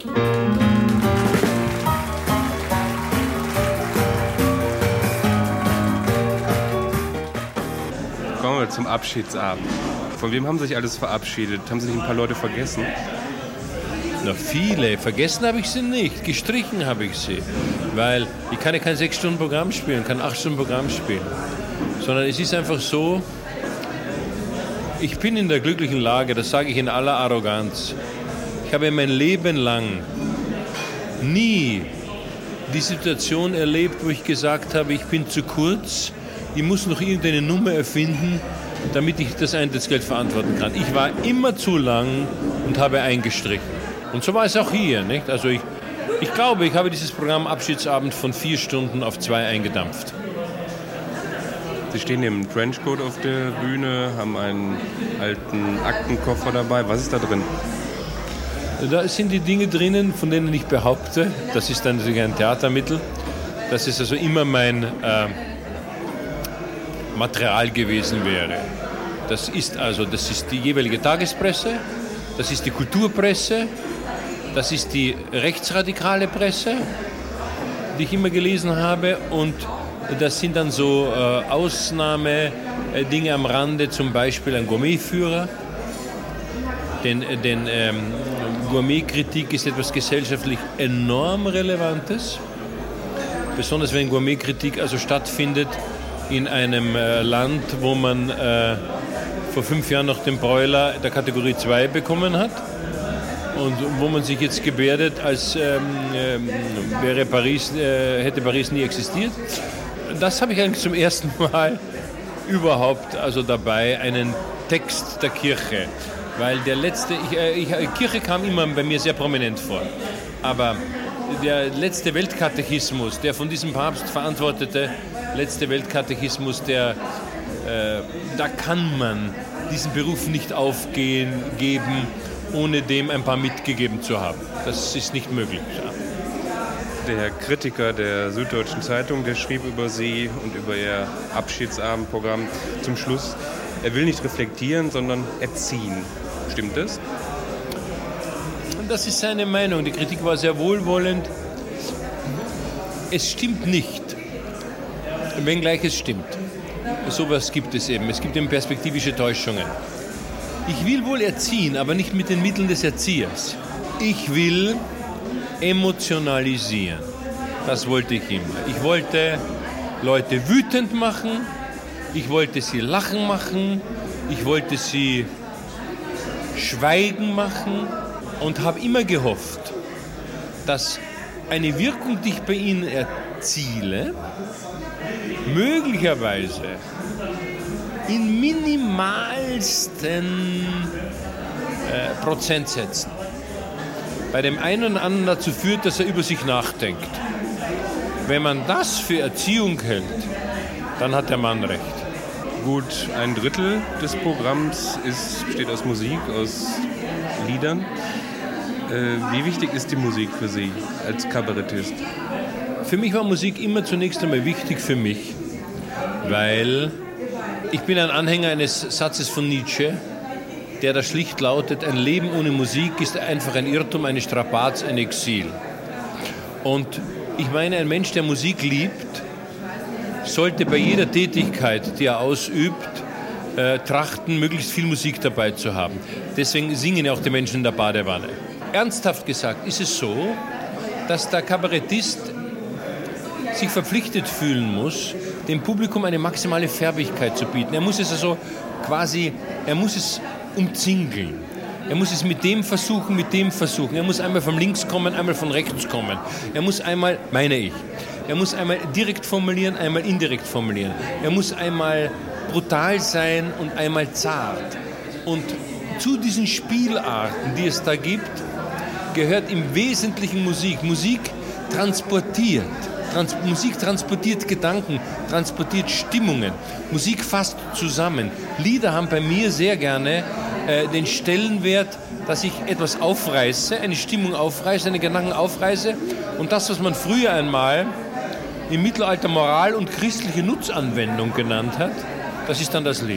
Kommen wir zum Abschiedsabend. Von wem haben Sie sich alles verabschiedet? Haben Sie sich ein paar Leute vergessen? Na, viele. Vergessen habe ich sie nicht. Gestrichen habe ich sie. Weil ich kann ja kein sechs Stunden Programm spielen, kein acht Stunden Programm spielen. Sondern es ist einfach so, ich bin in der glücklichen Lage, das sage ich in aller Arroganz. Ich Ich habe mein Leben lang nie die Situation erlebt, wo ich gesagt habe, ich bin zu kurz, ich muss noch irgendeine Nummer erfinden, damit ich das Eintrittsgeld verantworten kann. Ich war immer zu lang und habe eingestrichen. Und so war es auch hier, nicht? Also ich, ich glaube, ich habe dieses Programm Abschiedsabend von vier Stunden auf zwei eingedampft. Sie stehen im Trenchcoat auf der Bühne, haben einen alten Aktenkoffer dabei. Was ist da drin? Da sind die Dinge drinnen, von denen ich behaupte, das ist dann natürlich ein Theatermittel, dass es also immer mein äh, Material gewesen wäre. Das ist also, das ist die jeweilige Tagespresse, das ist die Kulturpresse, das ist die rechtsradikale Presse, die ich immer gelesen habe, und das sind dann so äh, Ausnahmedinge am Rande, zum Beispiel ein Gourmetführer. Denn, denn ähm, Gourmetkritik ist etwas gesellschaftlich enorm Relevantes, besonders wenn Gourmetkritik also stattfindet in einem äh, Land, wo man äh, vor fünf Jahren noch den Broiler der Kategorie zwei bekommen hat und wo man sich jetzt gebärdet, als ähm, äh, wäre Paris, äh, hätte Paris nie existiert. Das habe ich eigentlich zum ersten Mal überhaupt also dabei, einen Text der Kirche. Weil der letzte, ich, ich, Kirche kam immer bei mir sehr prominent vor, aber der letzte Weltkatechismus, der von diesem Papst verantwortete letzte Weltkatechismus, der, äh, da kann man diesen Beruf nicht aufgeben, ohne dem ein paar mitgegeben zu haben. Das ist nicht möglich. Ja. Der Kritiker der Süddeutschen Zeitung, der schrieb über Sie und über Ihr Abschiedsabendprogramm zum Schluss, er will nicht reflektieren, sondern erziehen. Stimmt das? Das ist seine Meinung. Die Kritik war sehr wohlwollend. Es stimmt nicht, wenngleich es stimmt. Sowas gibt es eben. Es gibt eben perspektivische Täuschungen. Ich will wohl erziehen, aber nicht mit den Mitteln des Erziehers. Ich will emotionalisieren. Das wollte ich immer. Ich wollte Leute wütend machen. Ich wollte sie lachen machen. Ich wollte sie schweigen machen und habe immer gehofft, dass eine Wirkung, die ich bei ihnen erziele, möglicherweise in minimalsten äh, Prozentsätzen bei dem einen oder anderen dazu führt, dass er über sich nachdenkt. Wenn man das für Erziehung hält, dann hat der Mann recht. Gut, ein Drittel des Programms ist, besteht aus Musik, aus Liedern. Äh, wie wichtig ist die Musik für Sie als Kabarettist? Für mich war Musik immer zunächst einmal wichtig für mich, weil ich bin ein Anhänger eines Satzes von Nietzsche, der da schlicht lautet, ein Leben ohne Musik ist einfach ein Irrtum, eine Strapaz, ein Exil. Und ich meine, ein Mensch, der Musik liebt, sollte bei jeder Tätigkeit, die er ausübt, äh, trachten, möglichst viel Musik dabei zu haben. Deswegen singen ja auch die Menschen in der Badewanne. Ernsthaft gesagt ist es so, dass der Kabarettist sich verpflichtet fühlen muss, dem Publikum eine maximale Färbigkeit zu bieten. Er muss es also quasi, er muss es umzingeln. Er muss es mit dem versuchen, mit dem versuchen. Er muss einmal von links kommen, einmal von rechts kommen. Er muss einmal, meine ich, er muss einmal direkt formulieren, einmal indirekt formulieren. Er muss einmal brutal sein und einmal zart. Und zu diesen Spielarten, die es da gibt, gehört im Wesentlichen Musik. Musik transportiert. Trans- Musik transportiert Gedanken, transportiert Stimmungen. Musik fasst zusammen. Lieder haben bei mir sehr gerne äh, den Stellenwert, dass ich etwas aufreiße, eine Stimmung aufreiße, einen Gedanken aufreiße. Und das, was man früher einmal im Mittelalter Moral und christliche Nutzanwendung genannt hat, das ist dann das Lied.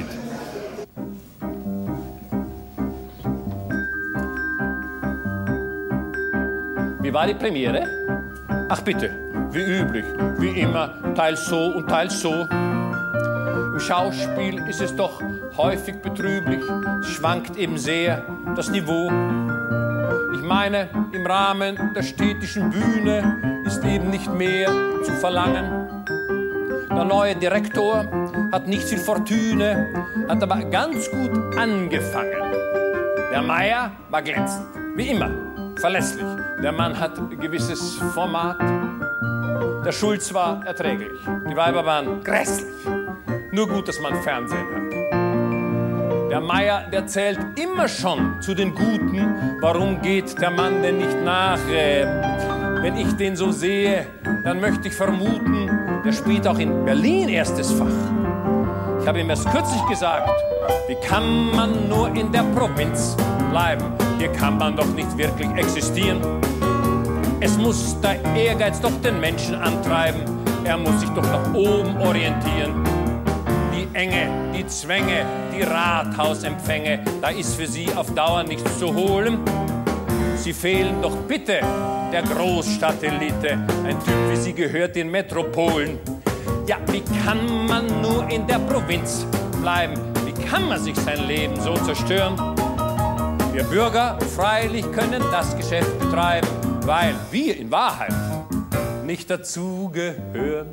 Wie war die Premiere? Ach bitte, wie üblich, wie immer, teils so und teils so. Im Schauspiel ist es doch häufig betrüblich, es schwankt eben sehr das Niveau. Ich meine, im Rahmen der städtischen Bühne ist eben nicht mehr zu verlangen. Der neue Direktor hat nicht viel Fortune, hat aber ganz gut angefangen. Der Meier war glänzend. Wie immer, verlässlich. Der Mann hat ein gewisses Format. Der Schulz war erträglich. Die Weiber waren grässlich. Nur gut, dass man Fernsehen hat. Der Meier, der zählt immer schon zu den Guten. Warum geht der Mann denn nicht nach? Äh, wenn ich den so sehe, dann möchte ich vermuten, der spielt auch in Berlin erstes Fach. Ich habe ihm erst kürzlich gesagt, wie kann man nur in der Provinz bleiben? Hier kann man doch nicht wirklich existieren. Es muss der Ehrgeiz doch den Menschen antreiben. Er muss sich doch nach oben orientieren. Die Enge, die Zwänge, die Rathausempfänge, da ist für sie auf Dauer nichts zu holen. Sie fehlen doch bitte der Großstadtelite. Ein Typ wie sie gehört in Metropolen. Ja, wie kann man nur in der Provinz bleiben? Wie kann man sich sein Leben so zerstören? Wir Bürger freilich können das Geschäft betreiben, weil wir in Wahrheit nicht dazugehören.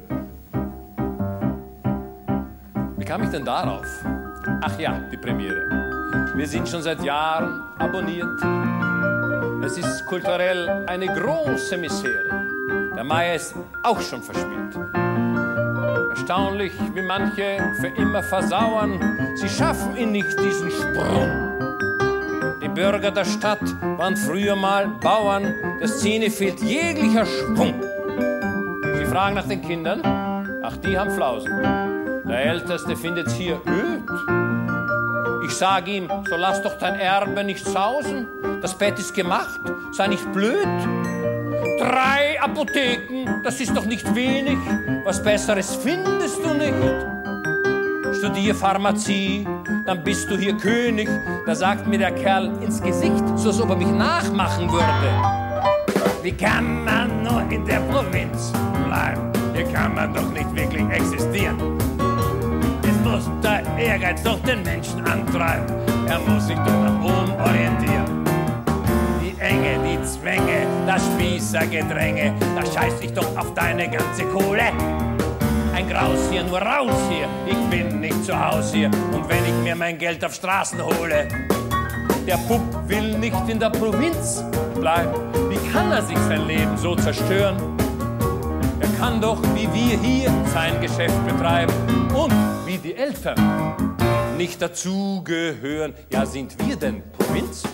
Wie kam ich denn darauf? Ach ja, die Premiere. Wir sind schon seit Jahren abonniert. Es ist kulturell eine große Misere. Der Meier ist auch schon verspielt. Erstaunlich, wie manche für immer versauern. Sie schaffen ihn nicht, diesen Sprung. Die Bürger der Stadt waren früher mal Bauern. Der Szene fehlt jeglicher Schwung. Sie fragen nach den Kindern. Ach, die haben Flausen. Der Älteste findet's hier öd. Ich sag ihm, so lass doch dein Erbe nicht sausen. Das Bett ist gemacht, sei nicht blöd. Drei Apotheken, das ist doch nicht wenig. Was Besseres findest du nicht. Studier Pharmazie, dann bist du hier König. Da sagt mir der Kerl ins Gesicht, so als ob er mich nachmachen würde. Wie kann man nur in der Provinz bleiben? Hier kann man doch nicht wirklich existieren. Es muss der Ehrgeiz doch den Menschen antreiben. Er muss sich doch nach oben orientieren. Die Enge, die Zwänge, das Spießergedränge, da scheiß ich doch auf deine ganze Kohle. Ein Graus hier, nur raus hier, ich bin nicht zu Haus hier. Und wenn ich mir mein Geld auf Straßen hole, der Bub will nicht in der Provinz bleiben. Wie kann er sich sein Leben so zerstören? Er kann doch, wie wir hier, sein Geschäft betreiben. Und wie die Eltern nicht dazugehören. Ja, sind wir denn Provinz?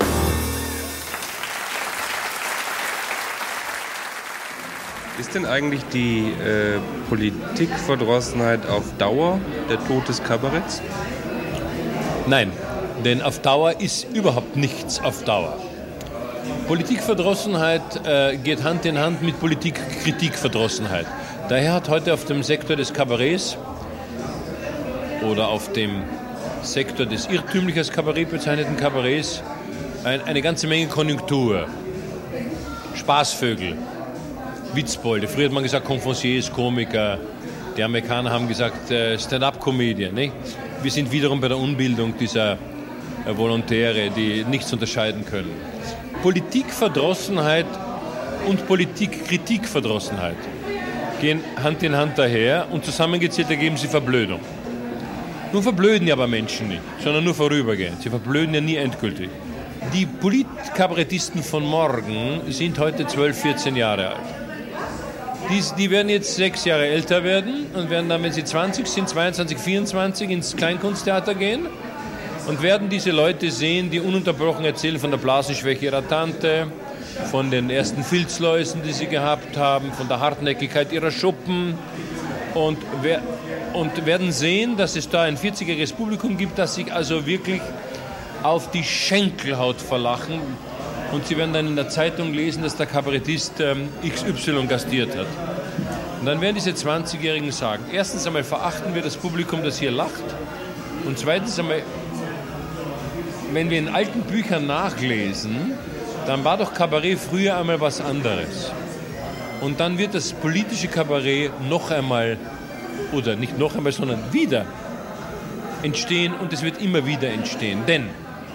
Ist denn eigentlich die äh, Politikverdrossenheit auf Dauer der Tod des Kabaretts? Nein, denn auf Dauer ist überhaupt nichts auf Dauer. Politikverdrossenheit äh, geht Hand in Hand mit Politikkritikverdrossenheit. Daher hat heute auf dem Sektor des Kabaretts oder auf dem Sektor des irrtümlich als Kabarett bezeichneten Kabaretts ein, eine ganze Menge Konjunktur. Spaßvögel, Witzbolde. Früher hat man gesagt Conferenciers, Komiker. Die Amerikaner haben gesagt äh, Stand-up-Comedian. Nicht? Wir sind wiederum bei der Unbildung dieser äh, Volontäre, die nichts unterscheiden können. Politikverdrossenheit und Politikkritikverdrossenheit gehen Hand in Hand daher und zusammengezählt ergeben sie Verblödung. Nun verblöden ja aber Menschen nicht, sondern nur vorübergehend. Sie verblöden ja nie endgültig. Die Politkabarettisten von morgen sind heute zwölf, vierzehn Jahre alt. Die, die werden jetzt sechs Jahre älter werden und werden dann, wenn sie zwanzig sind, zweiundzwanzig, vierundzwanzig ins Kleinkunsttheater gehen und werden diese Leute sehen, die ununterbrochen erzählen von der Blasenschwäche ihrer Tante, von den ersten Filzläusen, die sie gehabt haben, von der Hartnäckigkeit ihrer Schuppen und, wer, und werden sehen, dass es da ein vierzigjähriges Publikum gibt, das sich also wirklich auf die Schenkelhaut verlachen. Und Sie werden dann in der Zeitung lesen, dass der Kabarettist ähm, X Y gastiert hat. Und dann werden diese zwanzigjährigen sagen, erstens einmal verachten wir das Publikum, das hier lacht. Und zweitens einmal, wenn wir in alten Büchern nachlesen, dann war doch Kabarett früher einmal was anderes. Und dann wird das politische Kabarett noch einmal, oder nicht noch einmal, sondern wieder entstehen und es wird immer wieder entstehen. Denn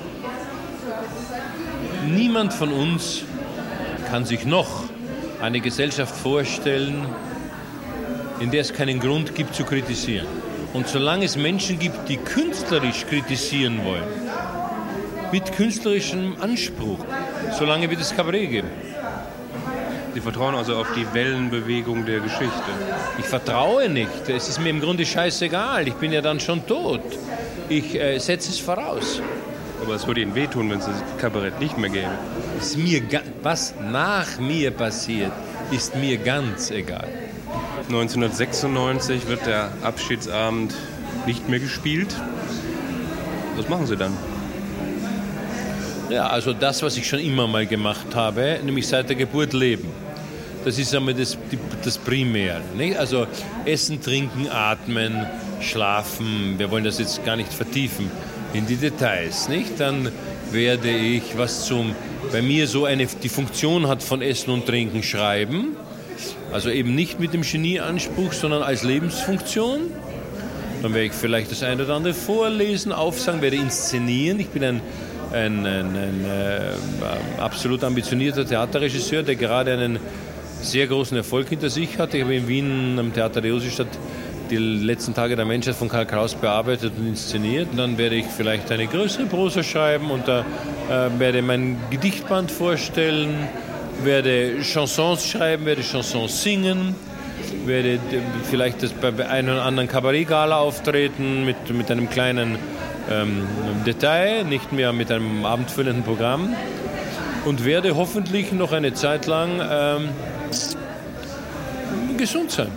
niemand von uns kann sich noch eine Gesellschaft vorstellen, in der es keinen Grund gibt zu kritisieren. Und solange es Menschen gibt, die künstlerisch kritisieren wollen, mit künstlerischem Anspruch, solange wird es Kabarett geben. Sie vertrauen also auf die Wellenbewegung der Geschichte? Ich vertraue nicht. Es ist mir im Grunde scheißegal. Ich bin ja dann schon tot. Ich äh, setze es voraus. Aber es würde Ihnen wehtun, wenn es das Kabarett nicht mehr gäbe. Ist mir ga- was nach mir passiert, ist mir ganz egal. neunzehnhundertsechsundneunzig wird der Abschiedsabend nicht mehr gespielt. Was machen Sie dann? Ja, also das, was ich schon immer mal gemacht habe, nämlich seit der Geburt leben. Das ist einmal das, die, das Primäre. Nicht? Also essen, trinken, atmen, schlafen. Wir wollen das jetzt gar nicht vertiefen in die Details. Nicht? Dann werde ich, was zum, bei mir so eine, die Funktion hat von Essen und Trinken, schreiben. Also eben nicht mit dem Genieanspruch, sondern als Lebensfunktion. Dann werde ich vielleicht das eine oder andere vorlesen, aufsagen, werde inszenieren. Ich bin ein Ein, ein, ein äh, absolut ambitionierter Theaterregisseur, der gerade einen sehr großen Erfolg hinter sich hat. Ich habe in Wien am Theater der Josefstadt die letzten Tage der Menschheit von Karl Kraus bearbeitet und inszeniert. Und dann werde ich vielleicht eine größere Prosa schreiben und da äh, werde mein Gedichtband vorstellen, werde Chansons schreiben, werde Chansons singen, werde vielleicht das bei einer oder anderen Kabarettgala auftreten mit, mit einem kleinen Ähm, Detail, nicht mehr mit einem abendfüllenden Programm und werde hoffentlich noch eine Zeit lang ähm, gesund sein.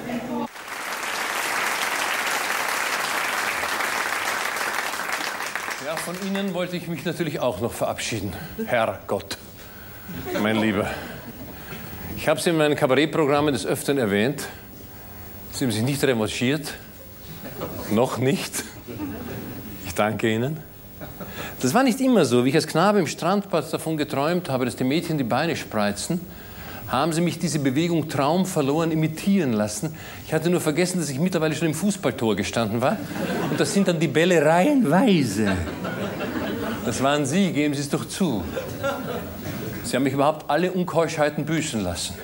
Ja, von Ihnen wollte ich mich natürlich auch noch verabschieden, Herr Gott, mein Lieber. Ich habe Sie in meinen Kabarettprogrammen des Öfteren erwähnt. Sie haben sich nicht revanchiert, noch nicht. Ich danke Ihnen. Das war nicht immer so. Wie ich als Knabe im Strandbad davon geträumt habe, dass die Mädchen die Beine spreizen, haben sie mich diese Bewegung traumverloren imitieren lassen. Ich hatte nur vergessen, dass ich mittlerweile schon im Fußballtor gestanden war. Und das sind dann die Bälle reihenweise. Das waren Sie, geben Sie es doch zu. Sie haben mich überhaupt alle Unkeuschheiten büßen lassen.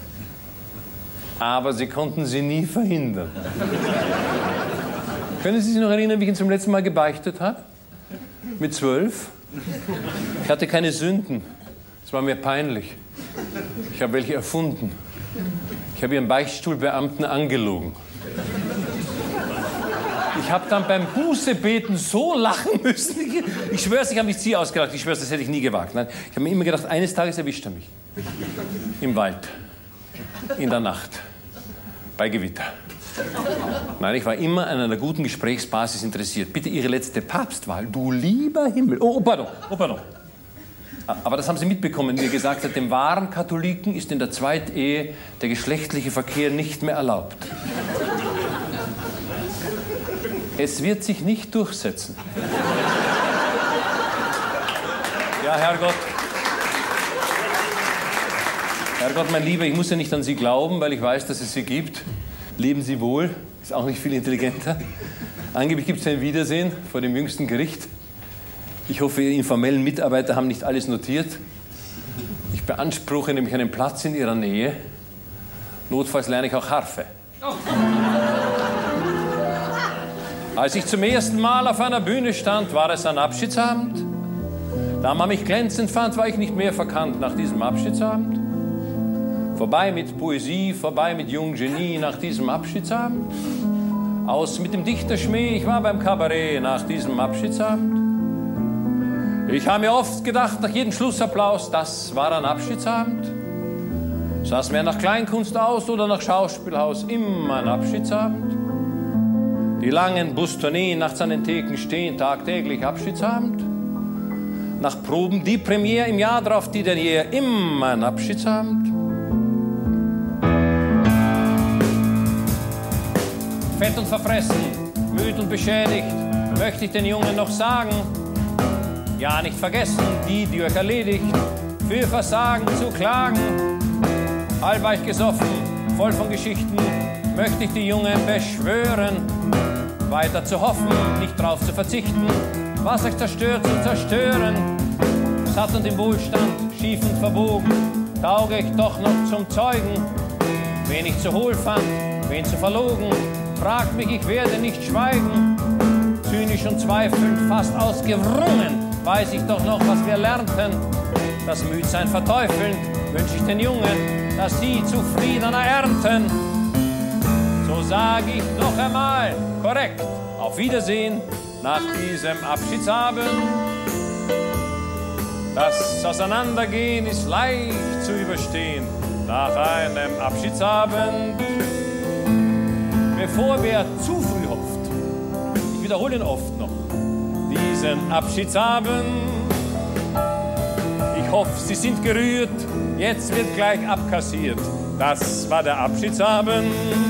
Aber Sie konnten sie nie verhindern. Können Sie sich noch erinnern, wie ich ihn zum letzten Mal gebeichtet habe? Mit zwölf? Ich hatte keine Sünden. Es war mir peinlich. Ich habe welche erfunden. Ich habe Ihren Beichtstuhlbeamten angelogen. Ich habe dann beim Bußebeten so lachen müssen. Ich schwör's, ich habe mich zieh ausgelacht. Ich schwör's, das hätte ich nie gewagt. Nein, ich habe mir immer gedacht, eines Tages erwischt er mich. Im Wald. In der Nacht. Bei Gewitter. Nein, ich war immer an einer guten Gesprächsbasis interessiert. Bitte Ihre letzte Papstwahl. Du lieber Himmel. Oh, pardon, oh, pardon. Aber das haben Sie mitbekommen, wie er gesagt hat, dem wahren Katholiken ist in der Zweitehe der geschlechtliche Verkehr nicht mehr erlaubt. Es wird sich nicht durchsetzen. Ja, Herrgott. Herrgott, mein Lieber, ich muss ja nicht an Sie glauben, weil ich weiß, dass es Sie gibt. Leben Sie wohl, ist auch nicht viel intelligenter. Angeblich gibt es ein Wiedersehen vor dem jüngsten Gericht. Ich hoffe, Ihre informellen Mitarbeiter haben nicht alles notiert. Ich beanspruche nämlich einen Platz in Ihrer Nähe. Notfalls lerne ich auch Harfe. Als ich zum ersten Mal auf einer Bühne stand, war es ein Abschiedsabend. Da man mich glänzend fand, war ich nicht mehr verkannt nach diesem Abschiedsabend. Vorbei mit Poesie, vorbei mit jungem Genie nach diesem Abschiedsabend. Aus mit dem Dichterschmäh, ich war beim Kabarett nach diesem Abschiedsabend. Ich habe mir oft gedacht, nach jedem Schlussapplaus, das war ein Abschiedsabend. Sah es mehr nach Kleinkunst aus oder nach Schauspielhaus, immer ein Abschiedsabend. Die langen Bustourneen nachts an den Theken stehen, tagtäglich Abschiedsabend. Nach Proben die Premiere im Jahr drauf, die Derniere, immer ein Abschiedsabend. Fett und verfressen, müd und beschädigt, möchte ich den Jungen noch sagen. Ja, nicht vergessen, die, die euch erledigt, für Versagen zu klagen. Halbweich gesoffen, voll von Geschichten, möchte ich die Jungen beschwören. Weiter zu hoffen, nicht drauf zu verzichten, was euch zerstört, zu zerstören. Satt und im Wohlstand, schief und verbogen, tauge ich doch noch zum Zeugen. Wen ich zu hohl fand, wen zu verlogen, fragt mich, ich werde nicht schweigen. Zynisch und zweifelnd, fast ausgewrungen, weiß ich doch noch, was wir lernten. das Müdsein verteufeln, wünsche ich den Jungen, dass sie zufriedener ernten. So sage ich noch einmal, korrekt, auf Wiedersehen nach diesem Abschiedsabend. Das Auseinandergehen ist leicht zu überstehen nach einem Abschiedsabend. Bevor wer zu früh hofft, ich wiederhole ihn oft noch, diesen Abschiedsabend. Ich hoffe, Sie sind gerührt, jetzt wird gleich abkassiert. Das war der Abschiedsabend.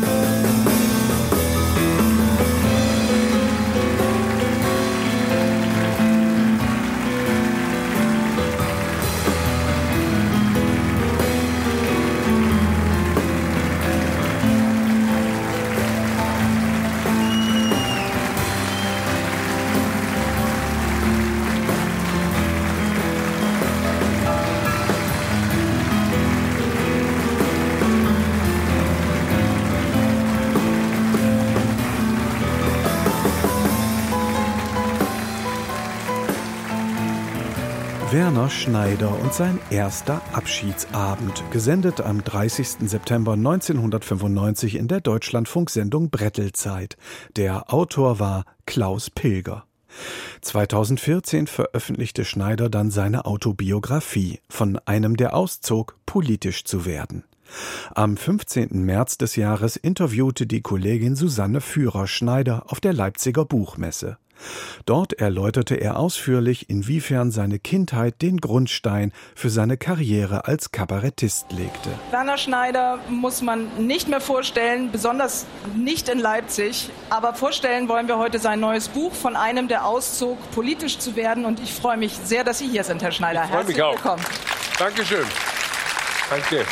Werner Schneider und sein erster Abschiedsabend, gesendet am dreißigsten September neunzehnhundertfünfundneunzig in der Deutschlandfunksendung Brettelzeit. Der Autor war Klaus Pilger. zweitausendvierzehn veröffentlichte Schneider dann seine Autobiografie, von einem, der auszog, politisch zu werden. Am fünfzehnten März des Jahres interviewte die Kollegin Susanne Führer Schneider auf der Leipziger Buchmesse. Dort erläuterte er ausführlich, inwiefern seine Kindheit den Grundstein für seine Karriere als Kabarettist legte. Werner Schneider muss man nicht mehr vorstellen, besonders nicht in Leipzig. Aber vorstellen wollen wir heute sein neues Buch, von einem, der auszog, politisch zu werden. Und ich freue mich sehr, dass Sie hier sind, Herr Schneider. Ich freue Herzlich mich auch. willkommen. Dankeschön. Danke.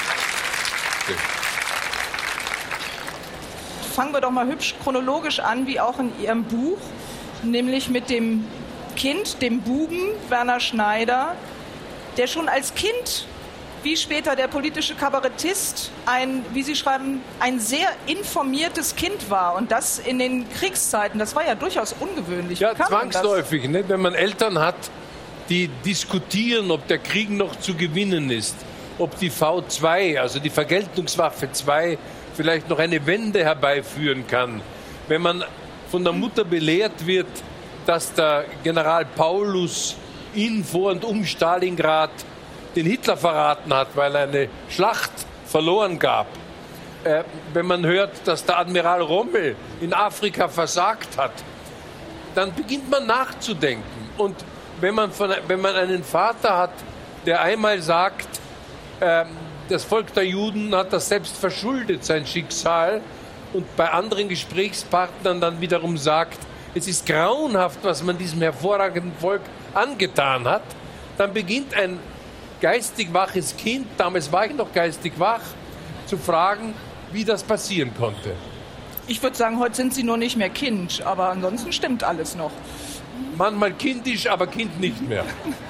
Fangen wir doch mal hübsch chronologisch an, wie auch in Ihrem Buch. Nämlich mit dem Kind, dem Buben Werner Schneider, der schon als Kind, wie später der politische Kabarettist, ein, wie Sie schreiben, ein sehr informiertes Kind war. Und das in den Kriegszeiten, das war ja durchaus ungewöhnlich. Ja, zwangsläufig, nicht? Wenn man Eltern hat, die diskutieren, ob der Krieg noch zu gewinnen ist, ob die V zwei, also die Vergeltungswaffe zwei, vielleicht noch eine Wende herbeiführen kann. Wenn man von der Mutter belehrt wird, dass der General Paulus in, vor und um Stalingrad den Hitler verraten hat, weil er eine Schlacht verloren gab. Äh, wenn man hört, dass der Admiral Rommel in Afrika versagt hat, dann beginnt man nachzudenken. Und wenn man, von, wenn man einen Vater hat, der einmal sagt, äh, das Volk der Juden hat das selbst verschuldet, sein Schicksal, und bei anderen Gesprächspartnern dann wiederum sagt, es ist grauenhaft, was man diesem hervorragenden Volk angetan hat, dann beginnt ein geistig waches Kind, damals war ich noch geistig wach, zu fragen, wie das passieren konnte. Ich würde sagen, heute sind Sie nur nicht mehr Kind, aber ansonsten stimmt alles noch. Manchmal kindisch, aber Kind nicht mehr.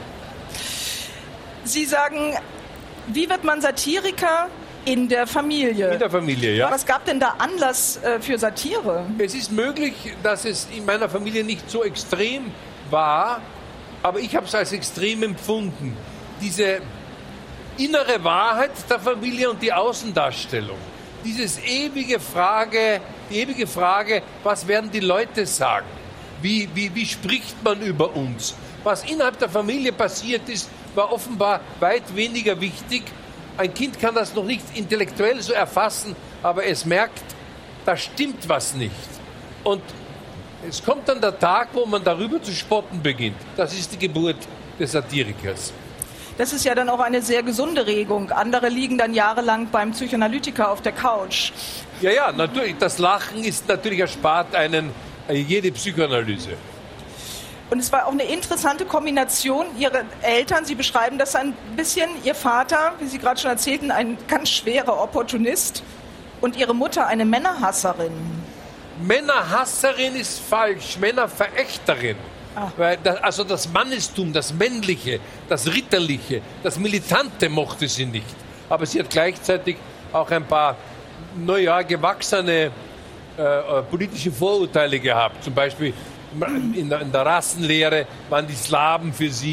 Sie sagen, wie wird man Satiriker? In der Familie. In der Familie, ja. Was gab denn da Anlass äh, für Satire? Es ist möglich, dass es in meiner Familie nicht so extrem war, aber ich habe es als extrem empfunden. Diese innere Wahrheit der Familie und die Außendarstellung. Dieses ewige Frage, die ewige Frage, was werden die Leute sagen? Wie, wie, wie spricht man über uns? Was innerhalb der Familie passiert ist, war offenbar weit weniger wichtig. Ein Kind kann das noch nicht intellektuell so erfassen, aber es merkt, da stimmt was nicht. Und es kommt dann der Tag, wo man darüber zu spotten beginnt. Das ist die Geburt des Satirikers. Das ist ja dann auch eine sehr gesunde Regung. Andere liegen dann jahrelang beim Psychoanalytiker auf der Couch. Ja, ja, natürlich. Das Lachen ist natürlich erspart einen jede Psychoanalyse. Und es war auch eine interessante Kombination. Ihre Eltern, Sie beschreiben das ein bisschen, Ihr Vater, wie Sie gerade schon erzählten, ein ganz schwerer Opportunist und Ihre Mutter eine Männerhasserin. Männerhasserin ist falsch, Männerverächterin. Ah. Weil das, also das Mannestum, das Männliche, das Ritterliche, das Militante mochte sie nicht. Aber sie hat gleichzeitig auch ein paar, naja, gewachsene äh, politische Vorurteile gehabt. Zum Beispiel in der, in der Rassenlehre waren die Slawen für sie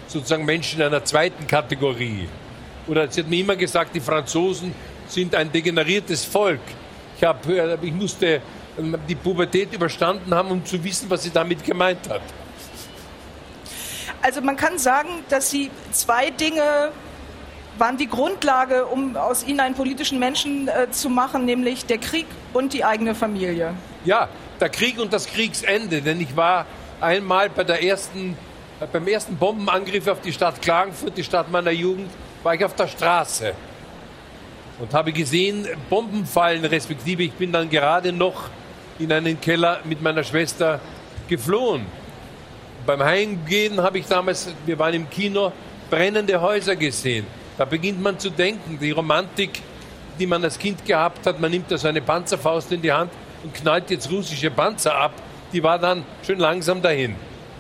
sozusagen Menschen einer zweiten Kategorie. Oder sie hat mir immer gesagt, die Franzosen sind ein degeneriertes Volk. Ich, hab, ich musste die Pubertät überstanden haben, um zu wissen, was sie damit gemeint hat. Also man kann sagen, dass Sie zwei Dinge waren die Grundlage, um aus Ihnen einen politischen Menschen äh, zu machen, nämlich der Krieg und die eigene Familie. Ja, der Krieg und das Kriegsende, denn ich war einmal bei der ersten, äh, beim ersten Bombenangriff auf die Stadt Klagenfurt, die Stadt meiner Jugend, war ich auf der Straße und habe gesehen, Bomben fallen, respektive ich bin dann gerade noch in einen Keller mit meiner Schwester geflohen. Beim Heimgehen habe ich damals, wir waren im Kino, brennende Häuser gesehen. Da beginnt man zu denken, die Romantik, die man als Kind gehabt hat, man nimmt also eine Panzerfaust in die Hand und knallt jetzt russische Panzer ab, die war dann schön langsam dahin.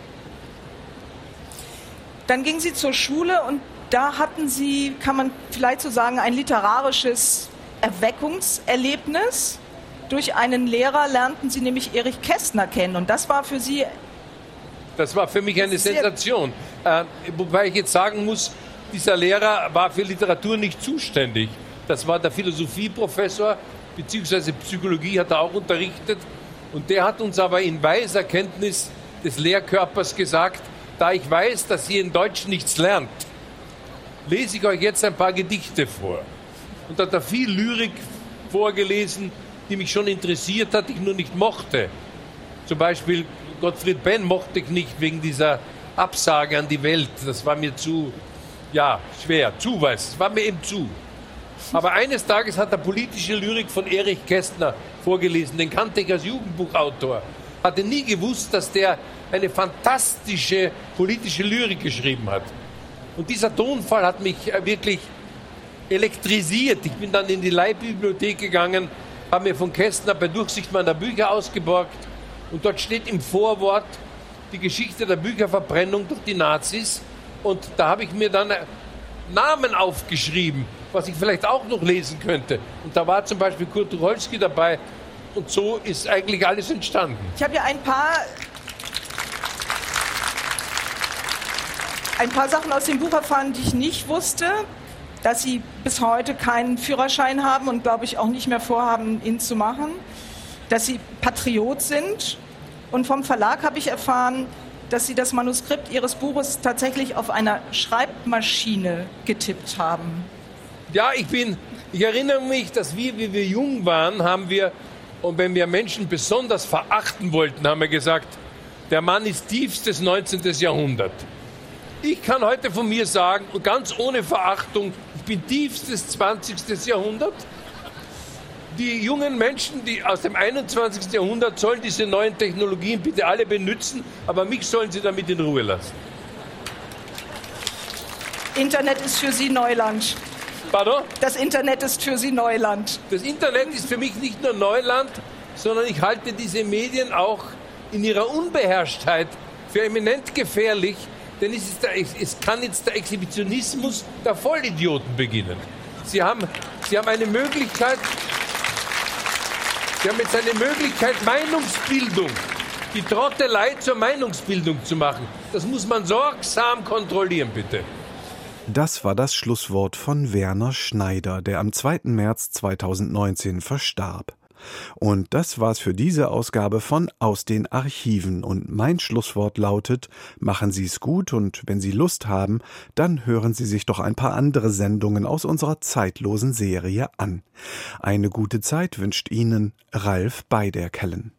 Dann gingen Sie zur Schule und da hatten Sie, kann man vielleicht so sagen, ein literarisches Erweckungserlebnis. Durch einen Lehrer lernten Sie nämlich Erich Kästner kennen und das war für Sie... Das war für mich eine Sensation. Äh, wobei ich jetzt sagen muss, dieser Lehrer war für Literatur nicht zuständig. Das war der Philosophieprofessor, beziehungsweise Psychologie hat er auch unterrichtet. Und der hat uns aber in weiser Kenntnis des Lehrkörpers gesagt, da ich weiß, dass ihr in Deutsch nichts lernt, lese ich euch jetzt ein paar Gedichte vor. Und da hat er viel Lyrik vorgelesen, die mich schon interessiert hat, die ich nur nicht mochte. Zum Beispiel Gottfried Benn mochte ich nicht wegen dieser Absage an die Welt. Das war mir zu, ja, schwer, zu was. Das war mir eben zu. Aber eines Tages hat er politische Lyrik von Erich Kästner vorgelesen. Den kannte ich als Jugendbuchautor. Hatte nie gewusst, dass der eine fantastische politische Lyrik geschrieben hat. Und dieser Tonfall hat mich wirklich elektrisiert. Ich bin dann in die Leihbibliothek gegangen, habe mir von Kästner bei Durchsicht meiner Bücher ausgeborgt. Und dort steht im Vorwort die Geschichte der Bücherverbrennung durch die Nazis. Und da habe ich mir dann Namen aufgeschrieben, was ich vielleicht auch noch lesen könnte. Und da war zum Beispiel Kurt Tucholsky dabei. Und so ist eigentlich alles entstanden. Ich habe ja ein paar, ein paar Sachen aus dem Buch erfahren, die ich nicht wusste. Dass Sie bis heute keinen Führerschein haben und, glaube ich, auch nicht mehr vorhaben, ihn zu machen. Dass Sie Patriot sind. Und vom Verlag habe ich erfahren, dass Sie das Manuskript Ihres Buches tatsächlich auf einer Schreibmaschine getippt haben. Ja, ich bin, ich erinnere mich, dass wir, wie wir jung waren, haben wir, und wenn wir Menschen besonders verachten wollten, haben wir gesagt, der Mann ist tiefstes neunzehnten. Jahrhundert. Ich kann heute von mir sagen, und ganz ohne Verachtung, ich bin tiefstes zwanzigsten. Jahrhundert. Die jungen Menschen, die aus dem einundzwanzigsten. Jahrhundert, sollen diese neuen Technologien bitte alle benutzen, aber mich sollen sie damit in Ruhe lassen. Internet ist für Sie Neuland. Pardon? Das Internet ist für Sie Neuland. Das Internet ist für mich nicht nur Neuland, sondern ich halte diese Medien auch in ihrer Unbeherrschtheit für eminent gefährlich, denn es, ist der, es kann jetzt der Exhibitionismus der Vollidioten beginnen. Sie haben, Sie haben eine Möglichkeit, Sie haben jetzt eine Möglichkeit, Meinungsbildung, die Trottelei zur Meinungsbildung zu machen. Das muss man sorgsam kontrollieren, bitte. Das war das Schlusswort von Werner Schneider, der am zweiten März zweitausendneunzehn verstarb. Und das war's für diese Ausgabe von Aus den Archiven. Und mein Schlusswort lautet, machen Sie's gut und wenn Sie Lust haben, dann hören Sie sich doch ein paar andere Sendungen aus unserer zeitlosen Serie an. Eine gute Zeit wünscht Ihnen Ralf Beiderkellen.